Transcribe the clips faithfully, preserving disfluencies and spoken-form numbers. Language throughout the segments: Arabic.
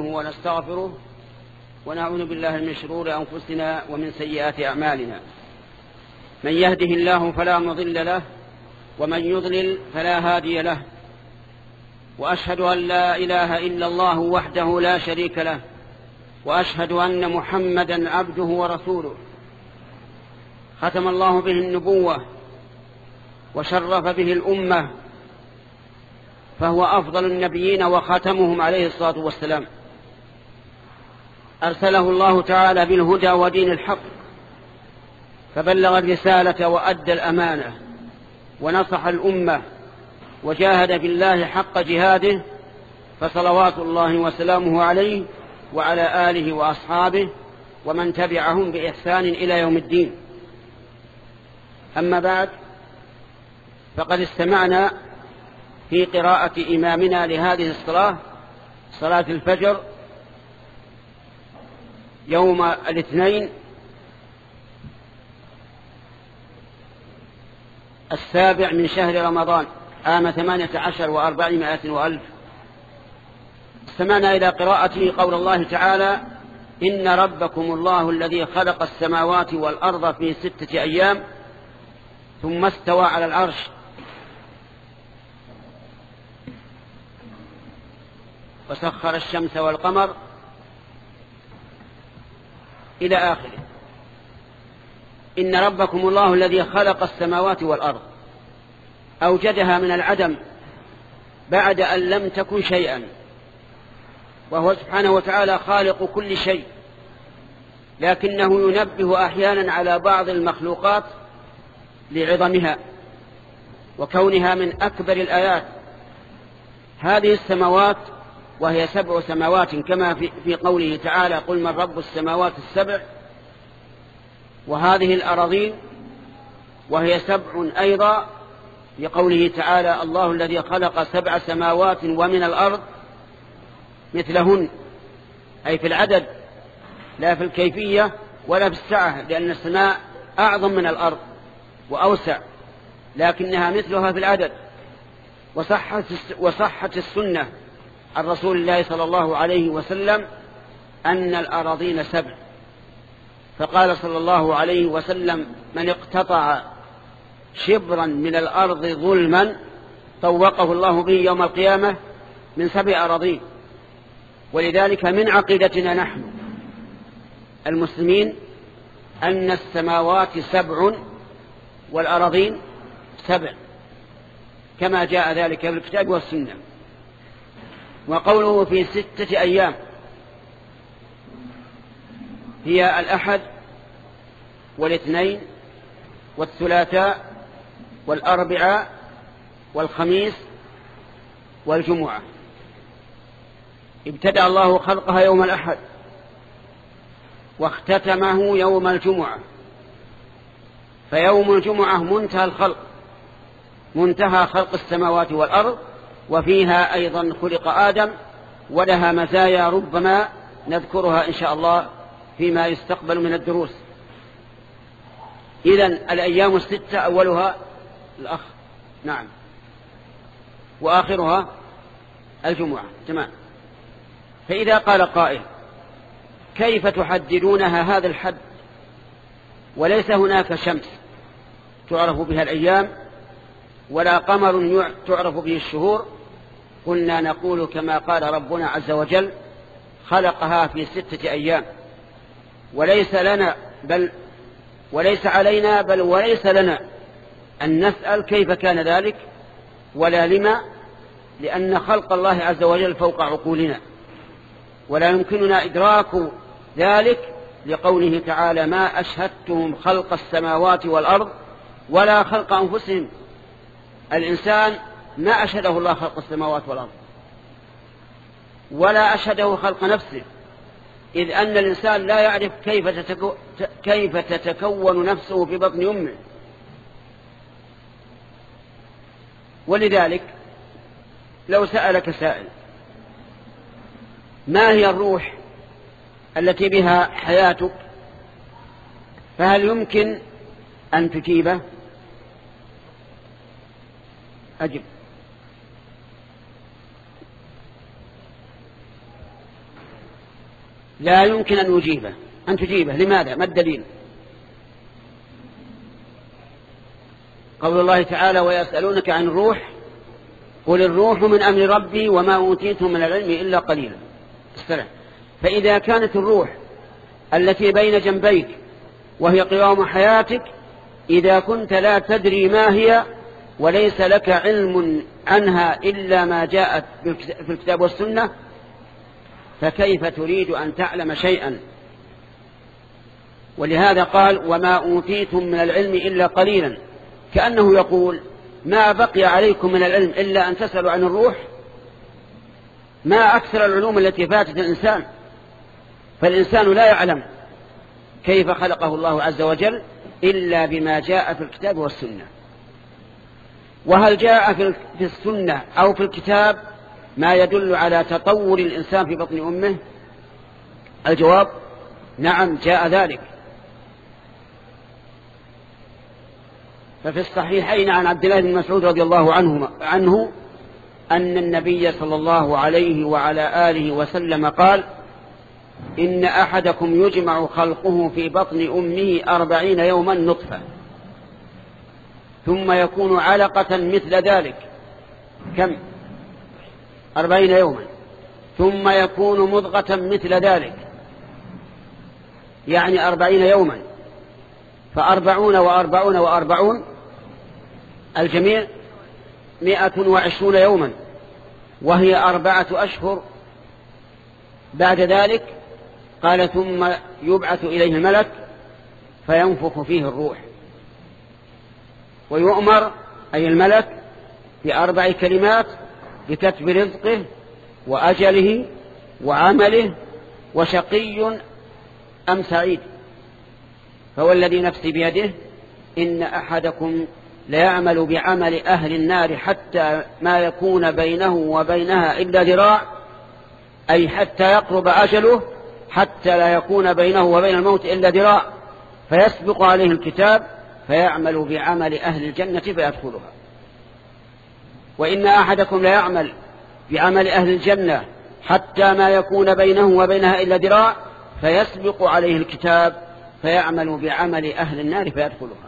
ونستغفره ونعوذ بالله من شرور أنفسنا ومن سيئات أعمالنا. من يهده الله فلا مضل له ومن يضلل فلا هادي له، وأشهد أن لا إله إلا الله وحده لا شريك له، وأشهد أن محمدا عبده ورسوله. ختم الله به النبوة وشرف به الأمة، فهو أفضل النبيين وخاتمهم عليه الصلاة والسلام. أرسله الله تعالى بالهدى ودين الحق، فبلغ الرسالة وأدى الأمانة ونصح الأمة وجاهد بالله حق جهاده، فصلوات الله وسلامه عليه وعلى آله وأصحابه ومن تبعهم بإحسان إلى يوم الدين. أما بعد، فقد استمعنا في قراءة إمامنا لهذه الصلاة، صلاة الفجر، يوم الاثنين السابع من شهر رمضان عام ثمانية عشر وأربعمائة وألف. استمعنا إلى قراءة قول الله تعالى: إن ربكم الله الذي خلق السماوات والأرض في ستة أيام ثم استوى على العرش. وسخر الشمس والقمر إلى آخره. إن ربكم الله الذي خلق السماوات والأرض، أوجدها من العدم بعد أن لم تكن شيئا، وهو سبحانه وتعالى خالق كل شيء، لكنه ينبه أحيانا على بعض المخلوقات لعظمها وكونها من أكبر الآيات. هذه السماوات وهي سبع سماوات كما في قوله تعالى: قل من رب السماوات السبع. وهذه الأراضين وهي سبع أيضا، لقوله تعالى: الله الذي خلق سبع سماوات ومن الأرض مثلهن، أي في العدد لا في الكيفية ولا في السعة، لأن السماء أعظم من الأرض وأوسع، لكنها مثلها في العدد. وصحت وصحت السنة عن رسول الله صلى الله عليه وسلم أن الأراضين سبع، فقال صلى الله عليه وسلم: من اقتطع شبرا من الأرض ظلما طوقه الله به يوم القيامة من سبع أراضين. ولذلك من عقيدتنا نحن المسلمين أن السماوات سبع والأراضين سبع، كما جاء ذلك في الكتاب والسنة. وقوله في ستة أيام هي الأحد والاثنين والثلاثاء والأربعاء والخميس والجمعة. ابتدأ الله خلقها يوم الأحد واختتمه يوم الجمعة، فيوم الجمعة منتهى الخلق، منتهى خلق السماوات والأرض، وفيها أيضا خلق آدم، ولها مزايا ربما نذكرها إن شاء الله فيما يستقبل من الدروس. إذن الأيام الستة أولها الأخ نعم وآخرها الجمعة، تمام. فإذا قال قائل: كيف تحددونها هذا الحد وليس هناك شمس تعرف بها الأيام ولا قمر تعرف به الشهور؟ قلنا نقول كما قال ربنا عز وجل: خلقها في ستة أيام، وليس لنا بل وليس علينا بل وليس لنا أن نسأل كيف كان ذلك ولا لما، لأن خلق الله عز وجل فوق عقولنا، ولا يمكننا إدراك ذلك، لقوله تعالى: ما أشهدتهم خلق السماوات والأرض ولا خلق أنفسهم. الإنسان ما أشهده الله خلق السماوات والأرض ولا أشهده خلق نفسه، إذ أن الإنسان لا يعرف كيف تتكو... كيف تتكون نفسه في بطن أمه. ولذلك لو سألك سائل: ما هي الروح التي بها حياتك؟ فهل يمكن أن تجيبه؟ أجب. لا يمكن أن يجيبه أن تجيبه. لماذا؟ ما الدليل؟ قول الله تعالى ويسألونك عن الروح قل الروح من أمر ربي وما أوتيتم من العلم إلا قليلا. السلام. فإذا كانت الروح التي بين جنبيك وهي قوام حياتك إذا كنت لا تدري ما هي وليس لك علم عنها إلا ما جاءت في الكتاب والسنة فكيف تريد أن تعلم شيئا؟ ولهذا قال وما أوتيتم من العلم إلا قليلا، كأنه يقول ما بقي عليكم من العلم إلا أن تسألوا عن الروح. ما أكثر العلوم التي فاتت الإنسان، فالإنسان لا يعلم كيف خلقه الله عز وجل إلا بما جاء في الكتاب والسنة. وهل جاء في السنة أو في الكتاب ما يدل على تطور الإنسان في بطن أمه؟ الجواب نعم جاء ذلك. ففي الصحيحين عن عبد الله بن مسعود رضي الله عنه, عنه أن النبي صلى الله عليه وعلى آله وسلم قال إن أحدكم يجمع خلقه في بطن أمه أربعين يوما نطفة ثم يكون علقة مثل ذلك. كم؟ أربعين يوما. ثم يكون مضغة مثل ذلك، يعني أربعين يوما. فأربعون وأربعون وأربعون الجميع مئة وعشرون يوما، وهي أربعة أشهر. بعد ذلك قال ثم يبعث إليه الملك فينفخ فيه الروح ويؤمر أي الملك بأربع كلمات بكتب رزقه وأجله وعمله وشقي أم سعيد. فهو الذي نفسي بيده إن أحدكم ليعمل بعمل أهل النار حتى ما يكون بينه وبينها إلا ذراع، أي حتى يقرب أجله، حتى لا يكون بينه وبين الموت إلا ذراع، فيسبق عليه الكتاب فيعمل بعمل أهل الجنة فيدخلها. وإن أحدكم ليعمل بعمل أهل الجنة حتى ما يكون بينه وبينها إلا ذراع، فيسبق عليه الكتاب فيعمل بعمل أهل النار فيدخلها.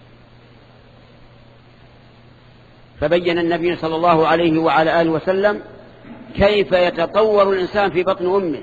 فبين النبي صلى الله عليه وعلى آله وسلم كيف يتطور الإنسان في بطن أمه.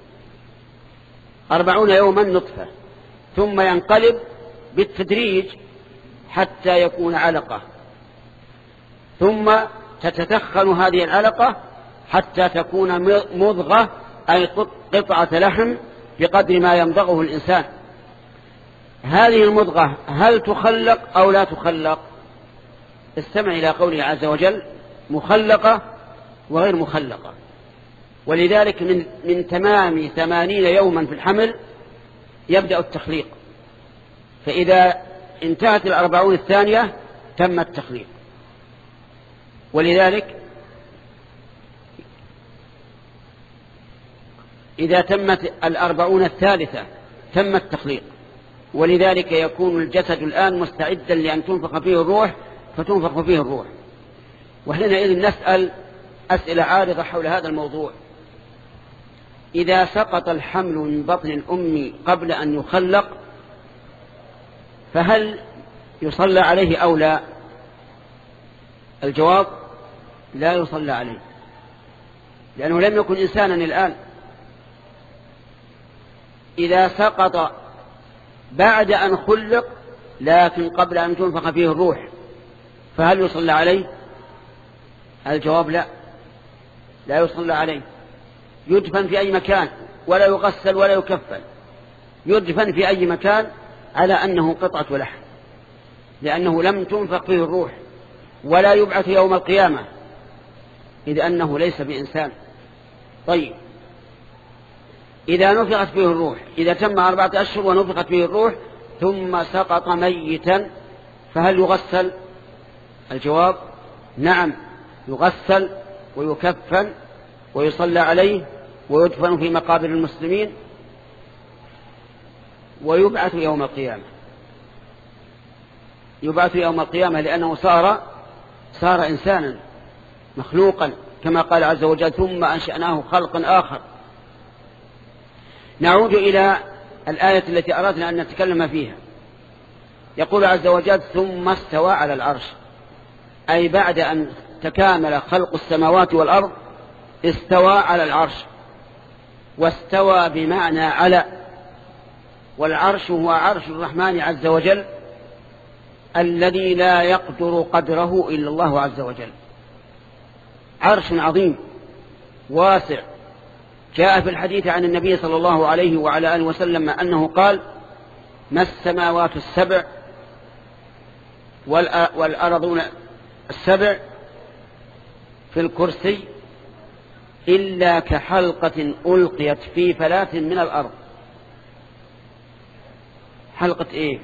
أربعون يوما نطفة ثم ينقلب بالتدريج حتى يكون علقة، ثم تتدخن هذه العلقة حتى تكون مضغة أي قطعة لحم بقدر ما يمضغه الإنسان. هذه المضغة هل تخلق أو لا تخلق؟ استمع إلى قوله عز وجل مخلقة وغير مخلقة. ولذلك من, من تمام ثمانين يوما في الحمل يبدأ التخليق، فإذا انتهت الأربعون الثانية تم التخليق. ولذلك إذا تمت الأربعون الثالثة تم التخليق. ولذلك يكون الجسد الآن مستعدا لأن تنفخ فيه الروح فتنفخ فيه الروح. وحينئذ نسأل أسئلة عارضة حول هذا الموضوع. إذا سقط الحمل من بطن الأم قبل أن يخلق فهل يصلى عليه أو لا؟ الجواب لا يصلى عليه، لأنه لم يكن إنسانا الآن. إذا سقط بعد أن خلق لكن قبل أن تنفخ فيه الروح فهل يصلى عليه؟ الجواب لا، لا يصلى عليه. يدفن في أي مكان ولا يغسل ولا يكفن، يدفن في أي مكان على أنه قطعة لحم، لأنه لم تنفخ فيه الروح، ولا يبعث يوم القيامة إذ أنه ليس بإنسان. طيب إذا نفخت فيه الروح، إذا تم أربعة أشهر ونفخت فيه الروح ثم سقط ميتا فهل يغسل؟ الجواب نعم، يغسل ويكفن ويصلى عليه ويدفن في مقابر المسلمين ويبعث يوم القيامة. يبعث يوم القيامة لأنه صار صار إنسانا مخلوقا كما قال عز وجل ثم أنشأناه خلقا آخر. نعود إلى الآية التي أردنا أن نتكلم فيها. يقول عز وجل ثم استوى على العرش، أي بعد أن تكامل خلق السماوات والأرض استوى على العرش. واستوى بمعنى على، والعرش هو عرش الرحمن عز وجل الذي لا يقدر قدره إلا الله عز وجل. عرش عظيم واسع. جاء في الحديث عن النبي صلى الله عليه وعلى آله وسلم أنه قال ما السماوات السبع والأرضون السبع في الكرسي إلا كحلقة ألقيت في فلاة من الأرض. حلقة إيه؟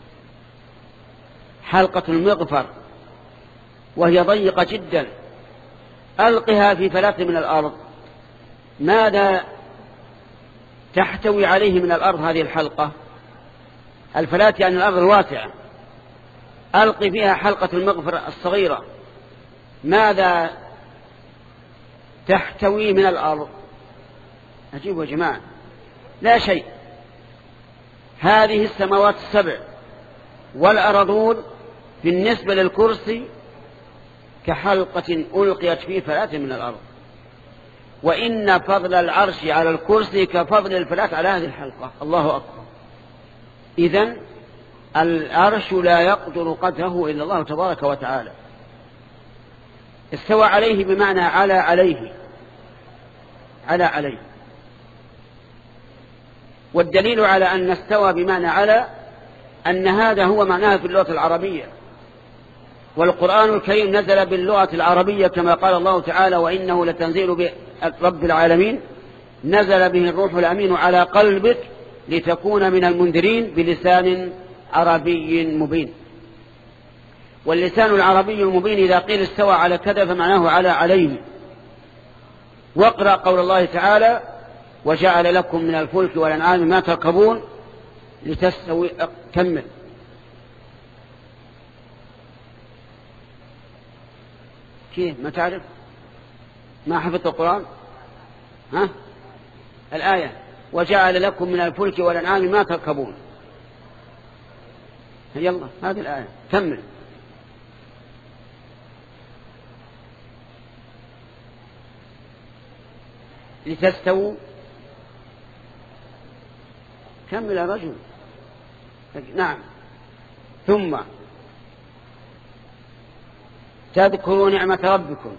حلقة المغفر، وهي ضيقة جدا. ألقها في فلاة من الأرض، ماذا تحتوي عليه من الأرض هذه الحلقة؟ الفلاة يعني الأرض الواسعة. ألقي فيها حلقة المغفر الصغيرة، ماذا تحتوي من الأرض؟ عجيب يا جماعة، لا شيء. هذه السماوات السبع والأرضون بالنسبة للكرسي كحلقة ألقيت في فلاة من الأرض. وإن فضل العرش على الكرسي كفضل الفلاة على هذه الحلقة. الله أكبر. إذن العرش لا يقدر قدره إلا الله تبارك وتعالى. استوى عليه بمعنى على عليه، على عليه. والدليل على أن استوى بمعنى على أن هذا هو معناه في اللغة العربية، والقرآن الكريم نزل باللغة العربية كما قال الله تعالى وإنه لتنزيل رب العالمين نزل به الروح الأمين على قلبك لتكون من المنذرين بلسان عربي مبين. واللسان العربي المبين إذا قيل استوى على كذا فمعناه على عليه. واقرأ قول الله تعالى وجعل لكم من الفلك والأنعام ما تركبون لتستوي. كمل. كيف ما تعرف؟ ما حفظت القرآن؟ ها؟ الآية وجعل لكم من الفلك والأنعام ما تركبون. يلا هذه الآية كمل. لتستووا. كمل يا رجل. نعم. ثم تذكروا نعمة ربكم.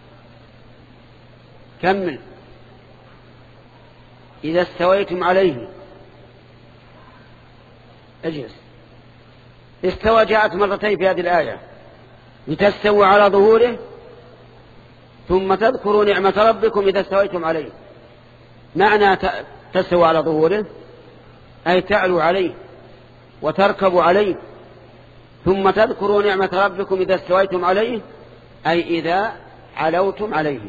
كمل. إذا استويتم عليه. اجلس. استوى جاءت مرتين في هذه الآية، لتستووا على ظهوره ثم تذكروا نعمة ربكم إذا استويتم عليه. معنى تستووا على ظهوره أي تعلوا عليه وتركبوا عليه، ثم تذكروا نعمة ربكم إذا استويتم عليه أي إذا علوتم عليه.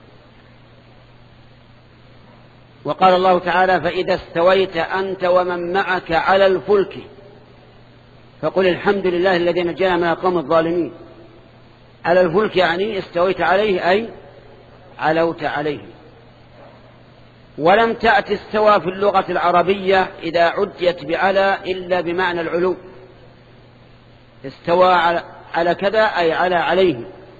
وقال الله تعالى فإذا استويت أنت ومن معك على الفلك فقل الحمد لله الذي نجانا من القوم الظالمين. على الفلك يعني استويت عليه أي علوت عليه. ولم تأت استوى في اللغة العربية إذا عديت بعلى إلا بمعنى العلو. استوى على كذا أي على عليه.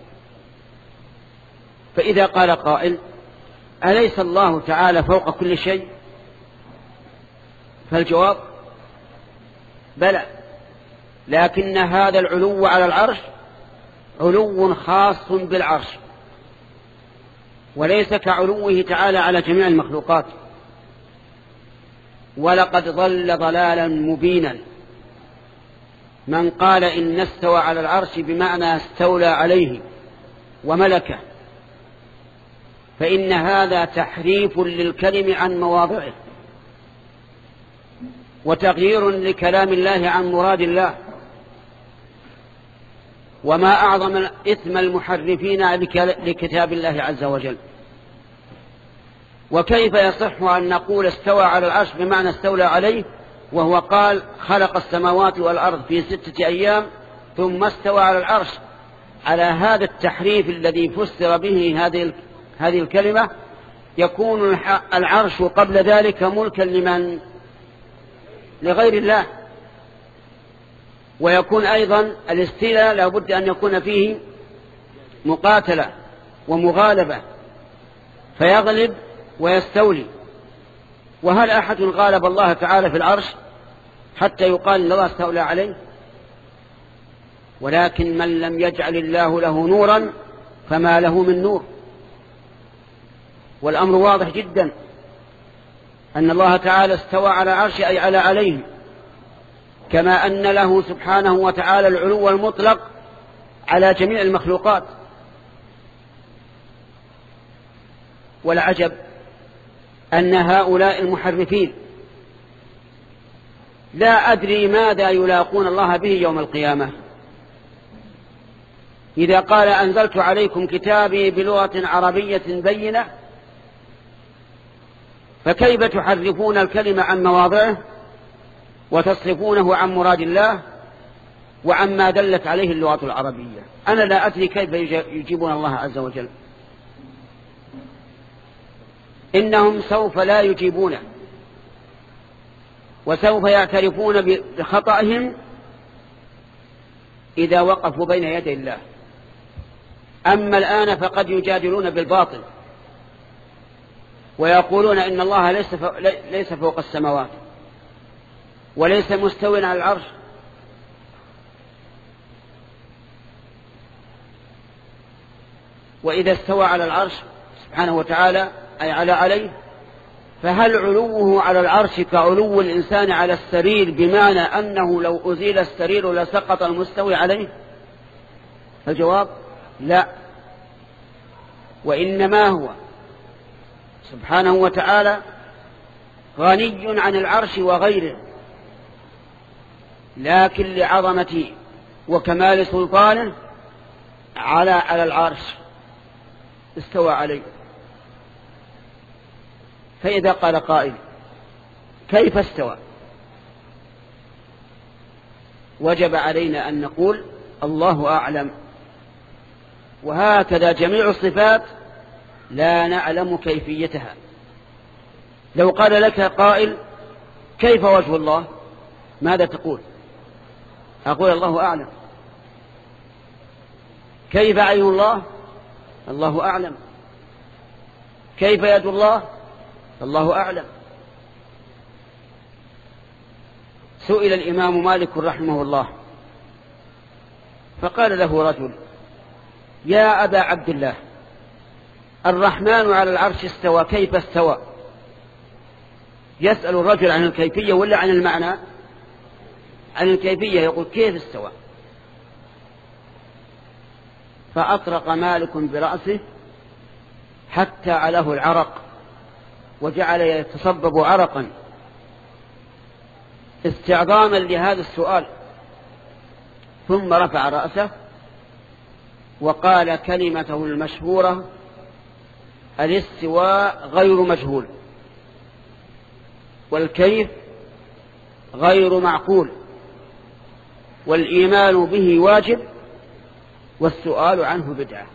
فإذا قال قائل أليس الله تعالى فوق كل شيء؟ فالجواب بلى، لكن هذا العلو على العرش علو خاص بالعرش، وليس كعلوه تعالى على جميع المخلوقات. ولقد ضل ضلالا مبينا من قال إن استوى على العرش بمعنى استولى عليه وملكه، فإن هذا تحريف للكلم عن مواضعه وتغيير لكلام الله عن مراد الله. وما أعظم إثم المحرفين لكتاب الله عز وجل. وكيف يصح أن نقول استوى على العرش بمعنى استولى عليه وهو قال خلق السماوات والأرض في ستة أيام ثم استوى على العرش؟ على هذا التحريف الذي فسر به هذه هذه الكلمة يكون العرش قبل ذلك ملكا لمن؟ لغير الله. ويكون أيضا الاستيلاء لا بد أن يكون فيه مقاتلة ومغالبة فيغلب ويستولي. وهل أحد غالب الله تعالى في العرش حتى يقال إن الله استولى عليه؟ ولكن من لم يجعل الله له نورا فما له من نور. والأمر واضح جدا أن الله تعالى استوى على عرش أي على عليه، كما أن له سبحانه وتعالى العلو المطلق على جميع المخلوقات. والعجب أن هؤلاء المحرفين لا أدري ماذا يلاقون الله به يوم القيامة. إذا قال أنزلت عليكم كتابي بلغة عربية بينة، فكيف تحرفون الكلمة عن مواضعه وتصرفونه عن مراد الله وعما دلت عليه اللغة العربية؟ أنا لا أدري كيف يجيبون الله عز وجل. إنهم سوف لا يجيبونه، وسوف يعترفون بخطئهم إذا وقفوا بين يدي الله. أما الآن فقد يجادلون بالباطل ويقولون إن الله ليس ليس فوق السماوات وليس مستوٍ على العرش. وإذا استوى على العرش سبحانه وتعالى أي على عليه، فهل علوه على العرش كعلو الإنسان على السرير، بمعنى أنه لو أزيل السرير لسقط المستوي عليه؟ الجواب لا، وإنما هو سبحانه وتعالى غني عن العرش وغيره، لكن لعظمته وكمال سلطانه على على العرش استوى عليه. فإذا قال قائل كيف استوى، وجب علينا أن نقول الله أعلم. وهكذا جميع الصفات لا نعلم كيفيتها. لو قال لك قائل كيف وجه الله، ماذا تقول؟ أقول الله أعلم. كيف عين الله؟ الله أعلم. كيف يد الله؟ الله أعلم. سئل الإمام مالك رحمه الله فقال له رجل يا أبا عبد الله، الرحمن على العرش استوى، كيف استوى؟ يسأل الرجل عن الكيفية ولا عن المعنى؟ عن الكيفية. يقول كيف استوى؟ فأطرق مالك برأسه حتى عليه العرق وجعل يتصبب عرقا استعظاما لهذا السؤال، ثم رفع رأسه وقال كلمته المشهورة الاستواء غير مجهول، والكيف غير معقول، والإيمان به واجب، والسؤال عنه بدعة.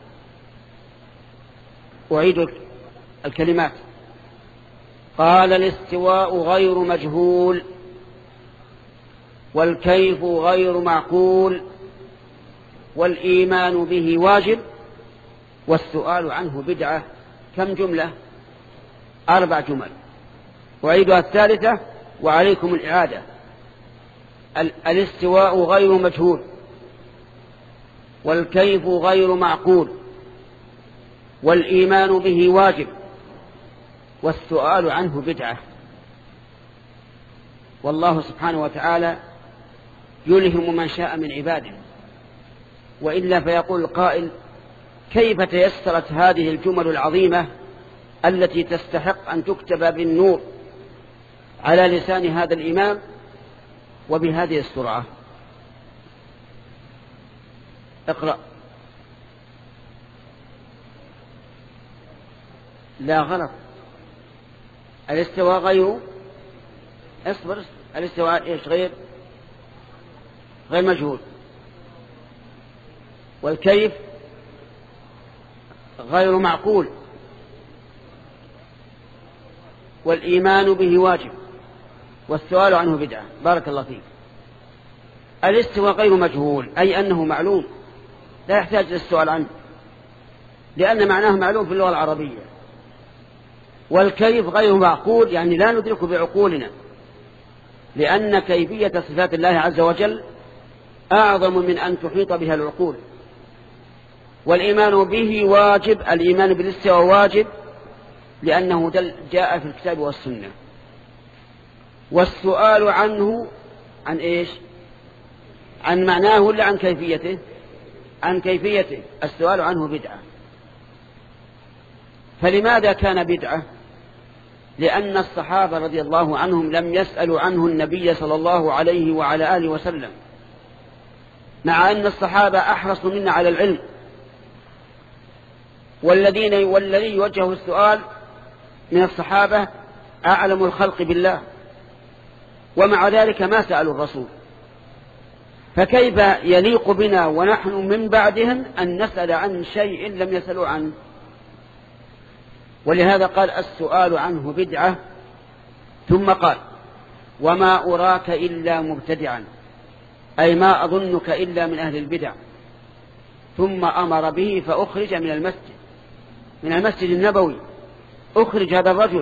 أعيد الكلمات. قال الاستواء غير مجهول، والكيف غير معقول، والإيمان به واجب، والسؤال عنه بدعة. كم جملة؟ أربع جمل. أعيدها الثالثة وعليكم الإعادة. الاستواء غير مجهول، والكيف غير معقول، والإيمان به واجب، والسؤال عنه بدعة. والله سبحانه وتعالى يلهم من شاء من عباده، وإلا فيقول القائل كيف تيسرت هذه الجمل العظيمة التي تستحق أن تكتب بالنور على لسان هذا الإمام وبهذه السرعة؟ اقرأ. لا غلط. الاستواء غير اصبر الاستواء ايش؟ غير غير مجهول، والكيف غير معقول، والإيمان به واجب والسؤال عنه بدعة. بارك الله فيك. الاستواء غير مجهول، أي أنه معلوم لا يحتاج للسؤال عنه، لأن معناه معلوم في اللغة العربية. والكيف غير معقول، يعني لا ندرك بعقولنا، لأن كيفية صفات الله عز وجل أعظم من أن تحيط بها العقول. والإيمان به واجب، الإيمان بالاستواء واجب لأنه جاء في الكتاب والسنة. والسؤال عنه عن إيش؟ عن معناه ولا عن كيفيته؟ عن كيفيته. السؤال عنه بدعة. فلماذا كان بدعة؟ لأن الصحابة رضي الله عنهم لم يسألوا عنه النبي صلى الله عليه وعلى آله وسلم، مع أن الصحابة أحرص منا على العلم، والذين والذي يوجه السؤال من الصحابة أعلم الخلق بالله، ومع ذلك ما سألوا الرسول. فكيف يليق بنا ونحن من بعدهم أن نسأل عن شيء لم يسألوا عنه؟ ولهذا قال السؤال عنه بدعة. ثم قال وما أراك إلا مبتدعا، أي ما أظنك إلا من أهل البدع. ثم أمر به فأخرج من المسجد من المسجد النبوي، أخرج هذا الرجل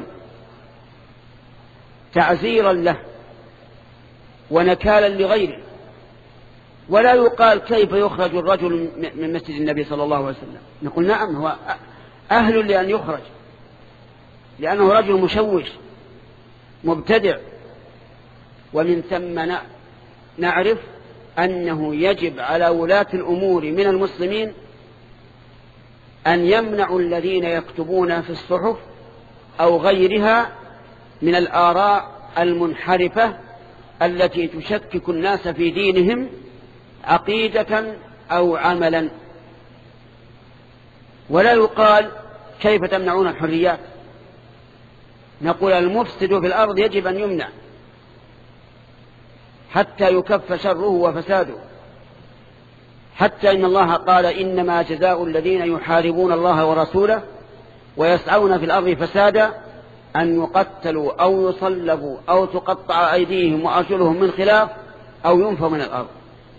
تعزيرا له ونكالا لغيره. ولا يقال كيف يخرج الرجل من مسجد النبي صلى الله عليه وسلم، نقول نعم هو أهل لأن يخرج، لأنه رجل مشوش مبتدع. ومن ثم نعرف أنه يجب على ولاة الأمور من المسلمين أن يمنعوا الذين يكتبون في الصحف أو غيرها من الآراء المنحرفة التي تشكك الناس في دينهم عقيدة أو عملا. ولا يقال كيف تمنعون الحريات، نقول المفسد في الأرض يجب أن يمنع حتى يكف شره وفساده. حتى إن الله قال إنما جزاء الذين يحاربون الله ورسوله ويسعون في الأرض فسادا أن يقتلوا أو يصلبوا أو تقطع أيديهم وأرجلهم من خلاف أو ينفوا من الأرض.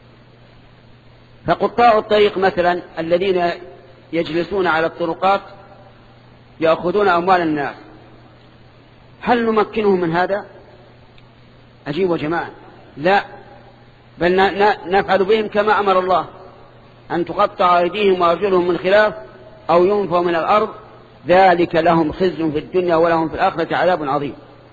فقطاع الطريق مثلا الذين يجلسون على الطرقات يأخذون أموال الناس، هل نمكنهم من هذا؟ أجيبوا جماعة، لا، بل نفعل بهم كما أمر الله أن تقطع أيديهم وأرجلهم من خلاف أو ينفوا من الأرض، ذلك لهم خزي في الدنيا ولهم في الآخرة عذاب عظيم.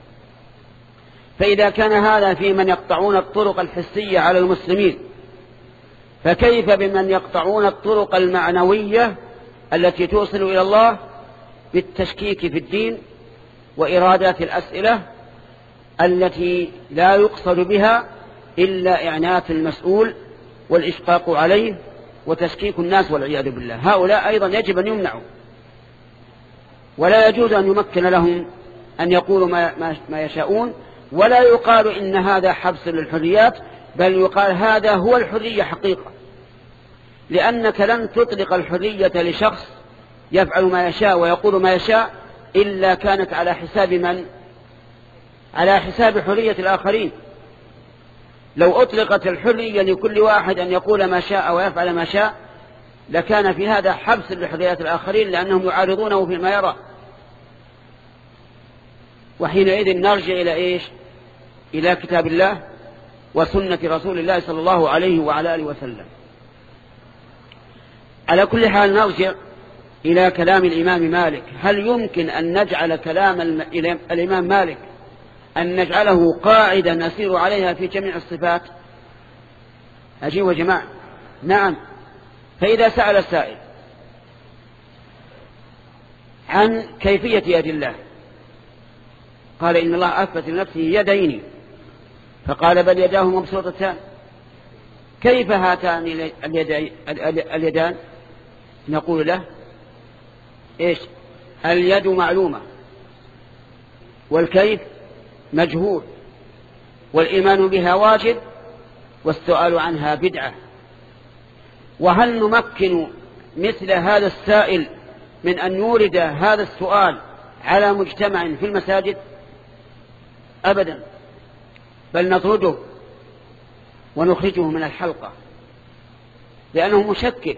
فإذا كان هذا في من يقطعون الطرق الحسية على المسلمين، فكيف بمن يقطعون الطرق المعنوية التي توصل إلى الله بالتشكيك في الدين وإرادات الأسئلة التي لا يقصد بها إلا إعنات المسؤول والإشقاق عليه وتشكيك الناس والعياذ بالله. هؤلاء أيضا يجب أن يمنعوا، ولا يجوز أن يمكن لهم أن يقولوا ما, ما يشاءون. ولا يقال إن هذا حبس للحريات، بل يقال هذا هو الحرية حقيقة، لأنك لن تطلق الحرية لشخص يفعل ما يشاء ويقول ما يشاء إلا كانت على حساب من؟ على حساب حرية الآخرين. لو أطلقت الحرية لكل واحد أن يقول ما شاء ويفعل ما شاء لكان في هذا حبس لحريات الآخرين، لأنهم يعارضونه فيما يرى. وحينئذ نرجع إلى إيش؟ إلى كتاب الله وسنة رسول الله صلى الله عليه وعلى آله وسلم. على كل حال نرجع إلى كلام الإمام مالك. هل يمكن أن نجعل كلام الإمام مالك أن نجعله قاعدة نسير عليها في جميع الصفات؟ أجيب يا جماعة، نعم. فإذا سأل السائل عن كيفية يد الله، قال إن الله أثبت لنفسه يدين، فقال بل يداه مبسوطتان، كيف هاتان اليدان؟ نقول له إيش؟ اليد معلومة والكيف مجهول، والإيمان بها واجب والسؤال عنها بدعة. وهل نمكن مثل هذا السائل من أن يورد هذا السؤال على مجتمع في المساجد؟ أبدا، بل نطرده ونخرجه من الحلقة، لأنه مشكك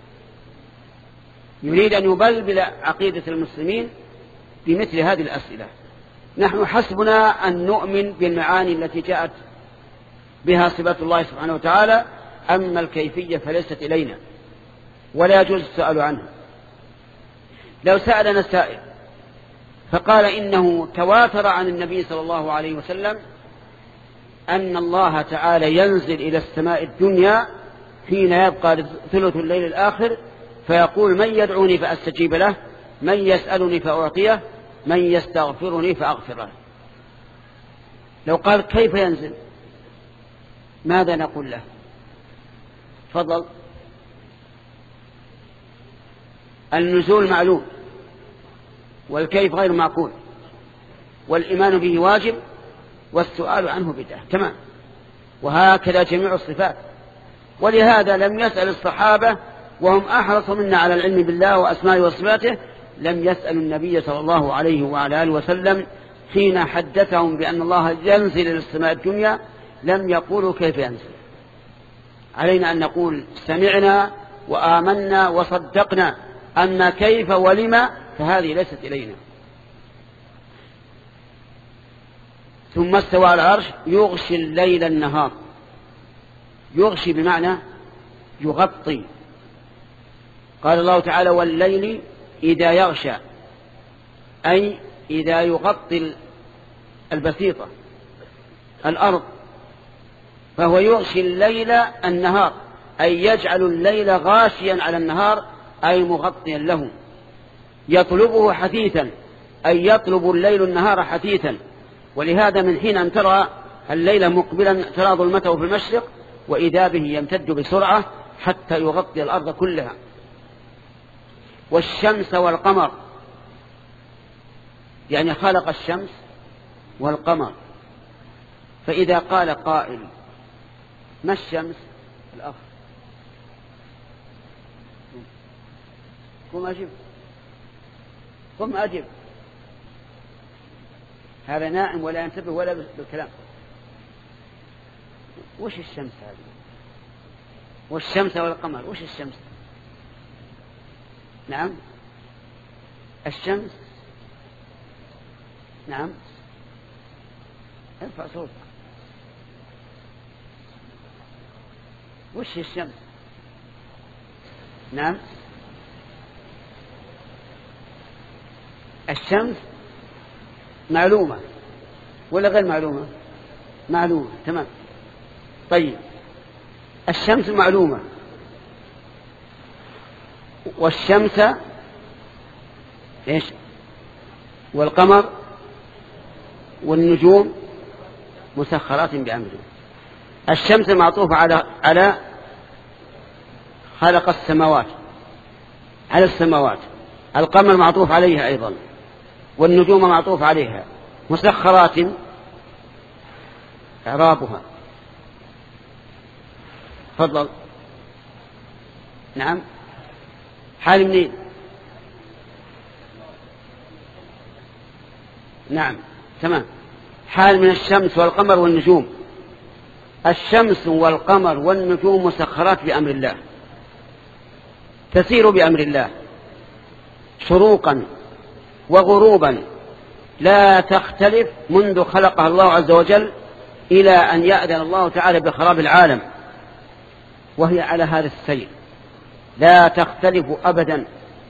يريد أن يبلبل عقيدة المسلمين بمثل هذه الأسئلة. نحن حسبنا أن نؤمن بالمعاني التي جاءت بها صفات الله سبحانه وتعالى، أما الكيفية فليست إلينا ولا يجوز السؤال عنها. لو سألنا سائل فقال إنه تواتر عن النبي صلى الله عليه وسلم أن الله تعالى ينزل إلى السماء الدنيا حين يبقى ثلث الليل الآخر فيقول من يدعوني فأستجيب له، من يسألني فأعطيه، من يستغفرني فأغفر له. لو قال كيف ينزل ماذا نقول له؟ تفضل. النزول معلوم والكيف غير معقول والإيمان به واجب والسؤال عنه بدعة، تمام. وهكذا جميع الصفات. ولهذا لم يسأل الصحابة وهم أحرص منا على العلم بالله وأسمائه وصفاته، لم يسألوا النبي صلى الله عليه وعلى آله وسلم حين حدثهم بأن الله ينزل إلى السماء الدنيا لم يقولوا كيف ينزل. علينا أن نقول سمعنا وآمنا وصدقنا، أما كيف ولما فهذه ليست إلينا. ثم استوى على العرش يغشي الليل النهار. يغشي بمعنى يغطي. قال الله تعالى والليل إذا يغشى، أي إذا يغطي البسيطة الأرض، فهو يغشي الليل النهار، أي يجعل الليل غاشيا على النهار، أي مغطيا له. يطلبه حثيثا، أي يطلب الليل النهار حثيثا. ولهذا من حين أن ترى الليل مقبلا ترى ظلمته في المشرق وإذا به يمتد بسرعة حتى يغطي الأرض كلها. والشمس والقمر، يعني خلق الشمس والقمر. فإذا قال قائل ما الشمس؟ الأخ قم أجب، قم أجب، هذا نائم ولا ينتبه ولا بالكلام. وش الشمس هذه؟ والشمس والقمر، وش الشمس؟ نعم الشمس، نعم ارفع صوتك. وش الشمس؟ نعم الشمس معلومة ولا غير معلومة؟ معلومة، تمام. طيب الشمس معلومة، والشمس إيش؟ والقمر والنجوم مسخرات بأمره. الشمس معطوفة على على خلق السماوات، على السماوات. القمر معطوف عليها أيضا، والنجوم معطوف عليها، مسخرات إعرابها. تفضل. نعم حال منين؟ نعم تمام، حال من الشمس والقمر والنجوم. الشمس والقمر والنجوم مسخرات بأمر الله، تسير بأمر الله شروقا وغروبا، لا تختلف منذ خلقها الله عز وجل إلى أن يأذن الله تعالى بخراب العالم، وهي على هذا السير لا تختلف أبدا.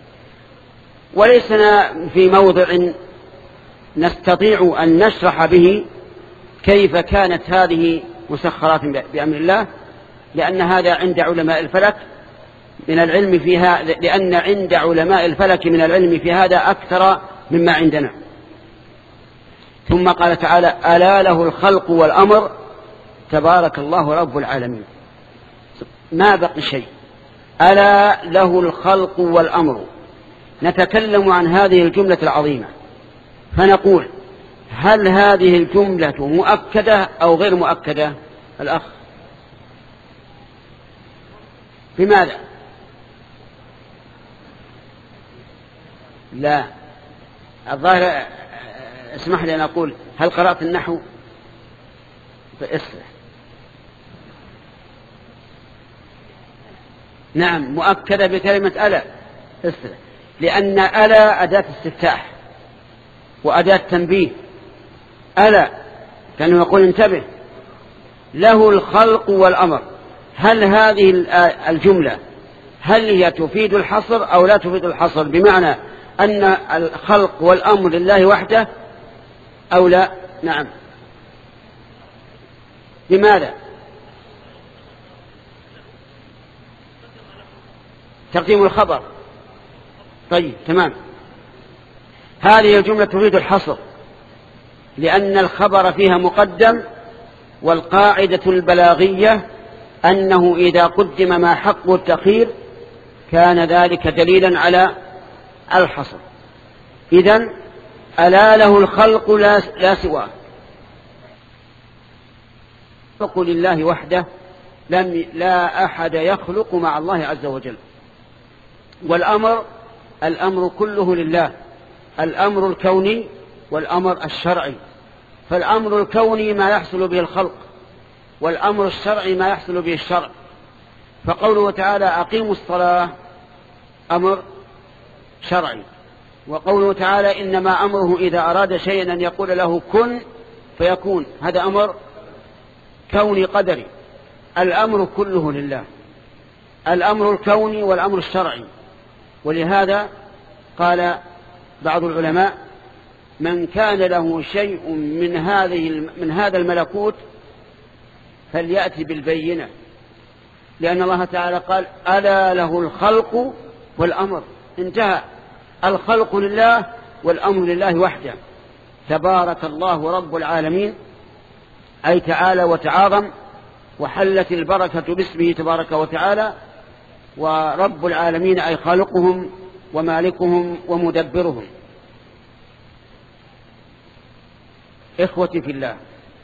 وليسنا في موضع نستطيع أن نشرح به كيف كانت هذه مسخرات بأمر الله، لأن هذا عند علماء الفلك من العلم فيها، لأن عند علماء الفلك من العلم في هذا أكثر مما عندنا. ثم قال تعالى ألا له الخلق والأمر تبارك الله رب العالمين. ما بقي شيء، ألا له الخلق والأمر. نتكلم عن هذه الجملة العظيمة فنقول هل هذه الجملة مؤكدة أو غير مؤكدة؟ الأخ بماذا؟ لا الظاهر، اسمح لي أن أقول هل قرأت النحو؟ فاصلح. نعم، مؤكدة بكلمة ألا. اصلح، لأن ألا أداة استفتاح وأداة تنبيه. ألا كانوا يقول انتبه، له الخلق والأمر. هل هذه الجملة هل هي تفيد الحصر أو لا تفيد الحصر، بمعنى أن الخلق والأمر لله وحده أو لا؟ نعم. لماذا؟ تقديم الخبر. طيب تمام، هذه الجملة تفيد الحصر لأن الخبر فيها مقدم، والقاعدة البلاغية أنه إذا قدم ما حقه التأخير كان ذلك دليلا على الحصر. إذن ألا له الخلق لا سواه، الخلق لله وحده، لم لا أحد يخلق مع الله عز وجل. والأمر الأمر كله لله، الأمر الكوني والأمر الشرعي. فالأمر الكوني ما يحصل به الخلق، والأمر الشرعي ما يحصل به الشرع. فقوله تعالى أقيموا الصلاة أمر شرعي، وقوله تعالى إنما أمره إذا أراد شيئا أن يقول له كن فيكون، هذا أمر كوني قدري. الأمر كله لله، الأمر الكوني والأمر الشرعي. ولهذا قال بعض العلماء من كان له شيء من هذه من هذا الملكوت فليأتي بالبينة، لأن الله تعالى قال ألا له الخلق والأمر، انتهى. الخلق لله والأمر لله وحده. تبارك الله رب العالمين، أي تعالى وتعاظم، وحلت البركة باسمه تبارك وتعالى. ورب العالمين أي خالقهم ومالكهم ومدبرهم. إخوتي في الله،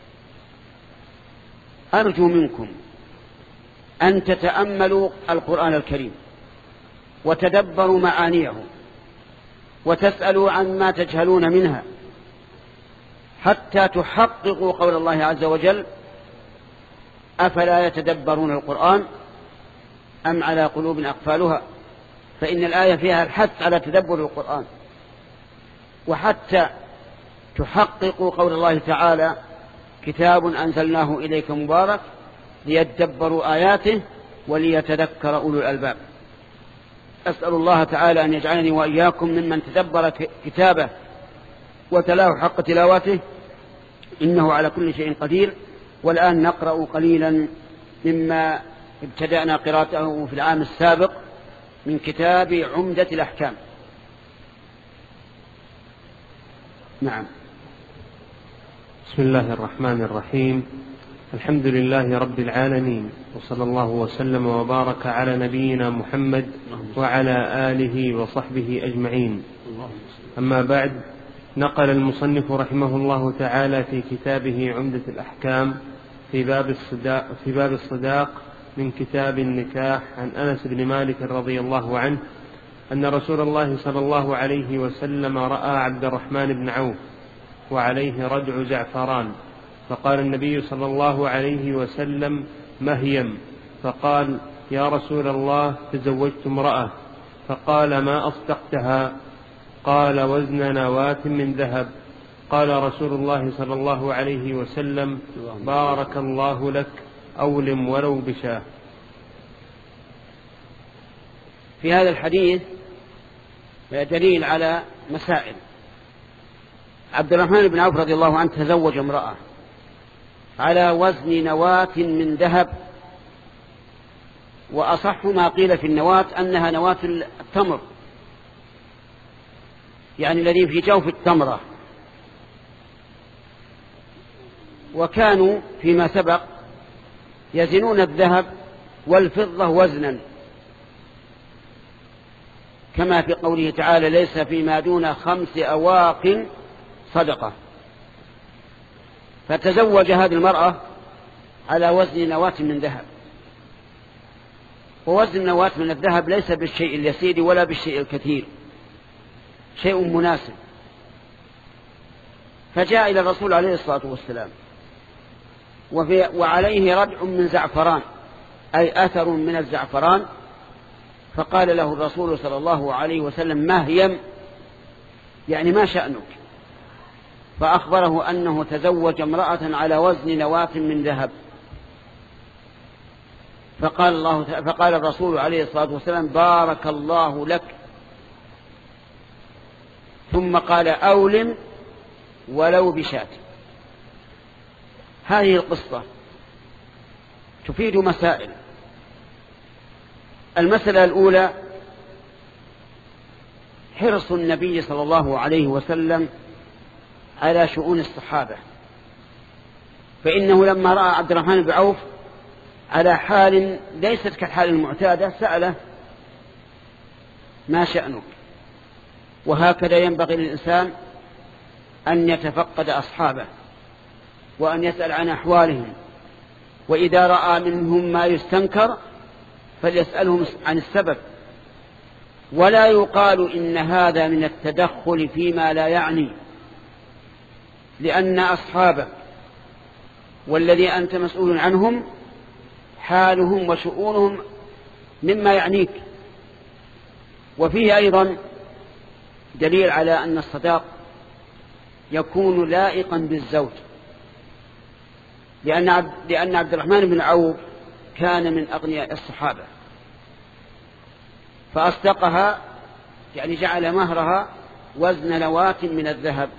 أرجو منكم أن تتأملوا القرآن الكريم وتدبروا معانيه وتسألوا عما تجهلون منها حتى تحققوا قول الله عز وجل أفلا يتدبرون القرآن أم على قلوب أقفالها. فإن الآية فيها الحث على تدبر القرآن. وحتى تحققوا قول الله تعالى كتاب أنزلناه إليك مبارك ليتدبروا آياته وليتذكر أولو الألباب. أسأل الله تعالى أن يجعلني وإياكم ممن تدبر كتابه وتلاه حق تلاوته، إنه على كل شيء قدير. والآن نقرأ قليلا مما ابتدأنا قراءته في العام السابق من كتاب عمدة الأحكام. نعم. بسم الله الرحمن الرحيم. الحمد لله رب العالمين، وصلى الله وسلم وبارك على نبينا محمد وعلى آله وصحبه أجمعين. أما بعد، نقل المصنف رحمه الله تعالى في كتابه عمدة الأحكام في باب الصداق, في باب الصداق من كتاب النكاح عن أنس بن مالك رضي الله عنه أن رسول الله صلى الله عليه وسلم رأى عبد الرحمن بن عوف وعليه ردع زعفران، فقال النبي صلى الله عليه وسلم مهيم، فقال يا رسول الله تزوجت امرأة، فقال ما أصدقتها؟ قال وزن نواة من ذهب. قال رسول الله صلى الله عليه وسلم بارك الله لك، أولم ولو بشاه. في هذا الحديث دليل على مسائل. عبد الرحمن بن عوف رضي الله عنه تزوج امرأة على وزن نواة من ذهب، وأصح ما قيل في النواة أنها نواة التمر، يعني الذي في جوف التمرة. وكانوا فيما سبق يزنون الذهب والفضة وزنا، كما في قوله تعالى ليس فيما دون خمس أواق صدقة. فتزوج هذه المرأة على وزن نواة من ذهب، ووزن نواة من الذهب ليس بالشيء اليسير ولا بالشيء الكثير، شيء مناسب. فجاء إلى الرسول عليه الصلاة والسلام وفي وعليه ردع من زعفران، أي أثر من الزعفران. فقال له الرسول صلى الله عليه وسلم: مهيم، يعني ما شأنك؟ فأخبره أنه تزوج امرأة على وزن نواة من ذهب. فقال, الله فقال الرسول عليه الصلاة والسلام: بارك الله لك. ثم قال: أولم ولو بشاة. هذه القصة تفيد مسائل. المسألة الأولى: حرص النبي صلى الله عليه وسلم على شؤون الصحابة، فإنه لما رأى عبد الرحمن بن عوف على حال ليست كالحال المعتادة سأله: ما شأنك؟ وهكذا ينبغي للإنسان أن يتفقد أصحابه وأن يسأل عن أحوالهم، وإذا رأى منهم ما يستنكر فليسألهم عن السبب، ولا يقال إن هذا من التدخل فيما لا يعني، لأن أصحابك والذي أنت مسؤول عنهم حالهم وشؤونهم مما يعنيك. وفيه أيضا دليل على أن الصداق يكون لائقا بالزوج، لأن عبد, لأن عبد الرحمن بن عوف كان من أغنياء الصحابة، فأصدقها يعني جعل مهرها وزن نواة من الذهب.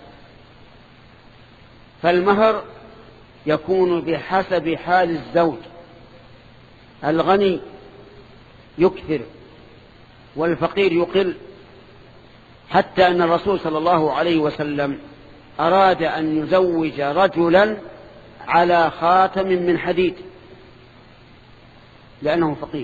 فالمهر يكون بحسب حال الزوج، الغني يكثر والفقير يقل، حتى أن الرسول صلى الله عليه وسلم أراد أن يزوج رجلا على خاتم من حديد لأنه فقير.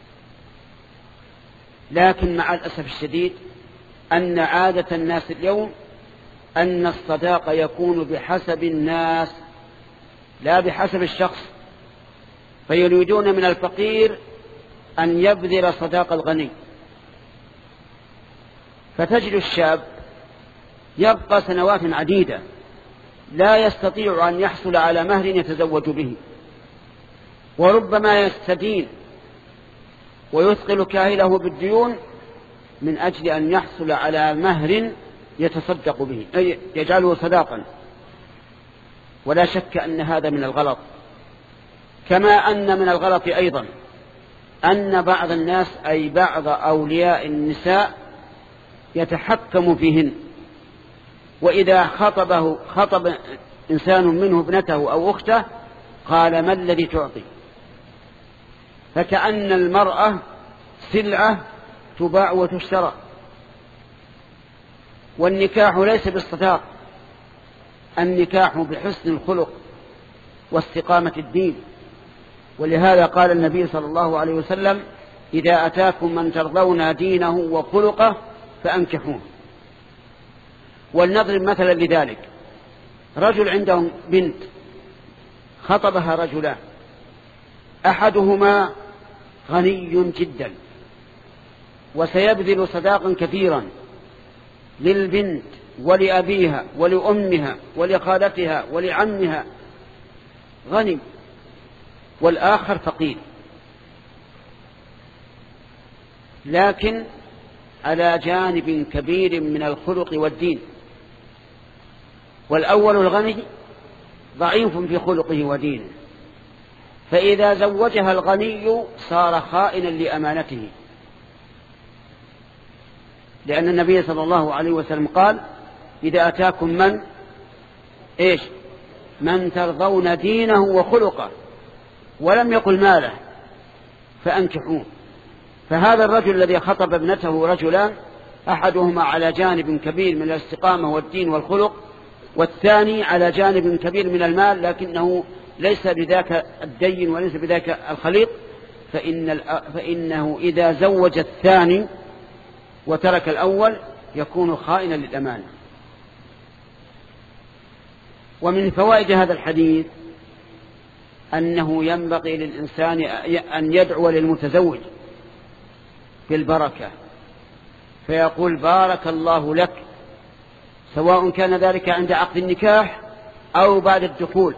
لكن مع الأسف الشديد أن عادة الناس اليوم أن الصداق يكون بحسب الناس لا بحسب الشخص، فيريدون من الفقير أن يبذل صداق الغني، فتجد الشاب يبقى سنوات عديدة لا يستطيع أن يحصل على مهر يتزوج به، وربما يستدين ويثقل كاهله بالديون من أجل أن يحصل على مهر يتصدق به، أي يجعله صداقا. ولا شك أن هذا من الغلط، كما أن من الغلط أيضا أن بعض الناس أي بعض أولياء النساء يتحكم فيهن، وإذا خطبه خطب إنسان منه ابنته أو أخته قال: ما الذي تعطي؟ فكأن المرأة سلعة تباع وتشترى. والنكاح ليس بالصداق، النكاح بحسن الخلق واستقامة الدين. ولهذا قال النبي صلى الله عليه وسلم: إذا أتاكم من ترضون دينه وخلقه فأنكحوه. ولنضرب مثلا لذلك: رجل عنده بنت خطبها رجلان، أحدهما غني جدا وسيبذل صداقا كثيرا للبنت ولأبيها ولأمها ولخالتها ولعمها، غني، والآخر فقير، لكن على جانب كبير من الخلق والدين. والأول الغني ضعيف في خلقه ودينه، فإذا زوجها الغني صار خائنا لأمانته، لأن النبي صلى الله عليه وسلم قال: إذا أتاكم من إيش من ترضون دينه وخلقه، ولم يقل ماله، فأنكحوه. فهذا الرجل الذي خطب ابنته رجلان، أحدهما على جانب كبير من الاستقامة والدين والخلق، والثاني على جانب كبير من المال لكنه ليس بذاك الدين وليس بذاك الخليق، فإن فإنه إذا زوج الثاني وترك الأول يكون خائنا للأمانة. ومن فوائد هذا الحديث أنه ينبغي للإنسان أن يدعو للمتزوج بالبركة، فيقول: بارك الله لك سواء كان ذلك عند عقد النكاح أو بعد الدخول.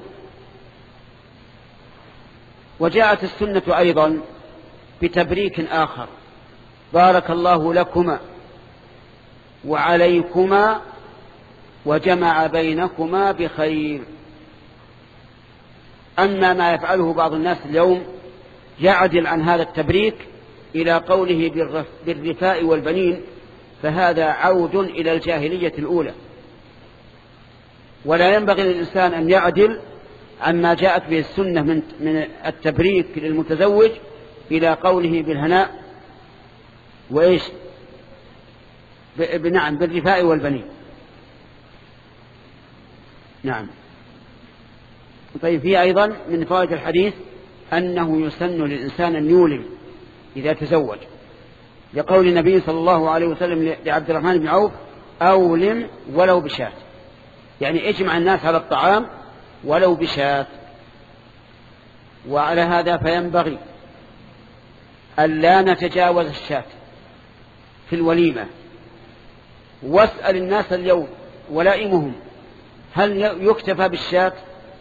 وجاءت السنة أيضا بتبريك آخر: بارك الله لكما وعليكما وجمع بينكما بخير. أما ما يفعله بعض الناس اليوم يعدل عن هذا التبريك إلى قوله بالرفاء والبنين، فهذا عود إلى الجاهلية الأولى، ولا ينبغي للإنسان أن يعدل عما جاءت به السنة من من التبريك للمتزوج إلى قوله بالهناء وإيش نعم بالرفاء والبنين. نعم. طيب، في أيضا من فوائد الحديث أنه يسن للإنسان أن يولم إذا تزوج، لقول النبي صلى الله عليه وسلم لعبد الرحمن بن عوف: أولم ولو بشاة، يعني اجمع الناس على الطعام ولو بشاة. وعلى هذا فينبغي أن لا نتجاوز الشاة في الوليمة. واسأل الناس اليوم ولائمهم هل يكتفى بالشاة؟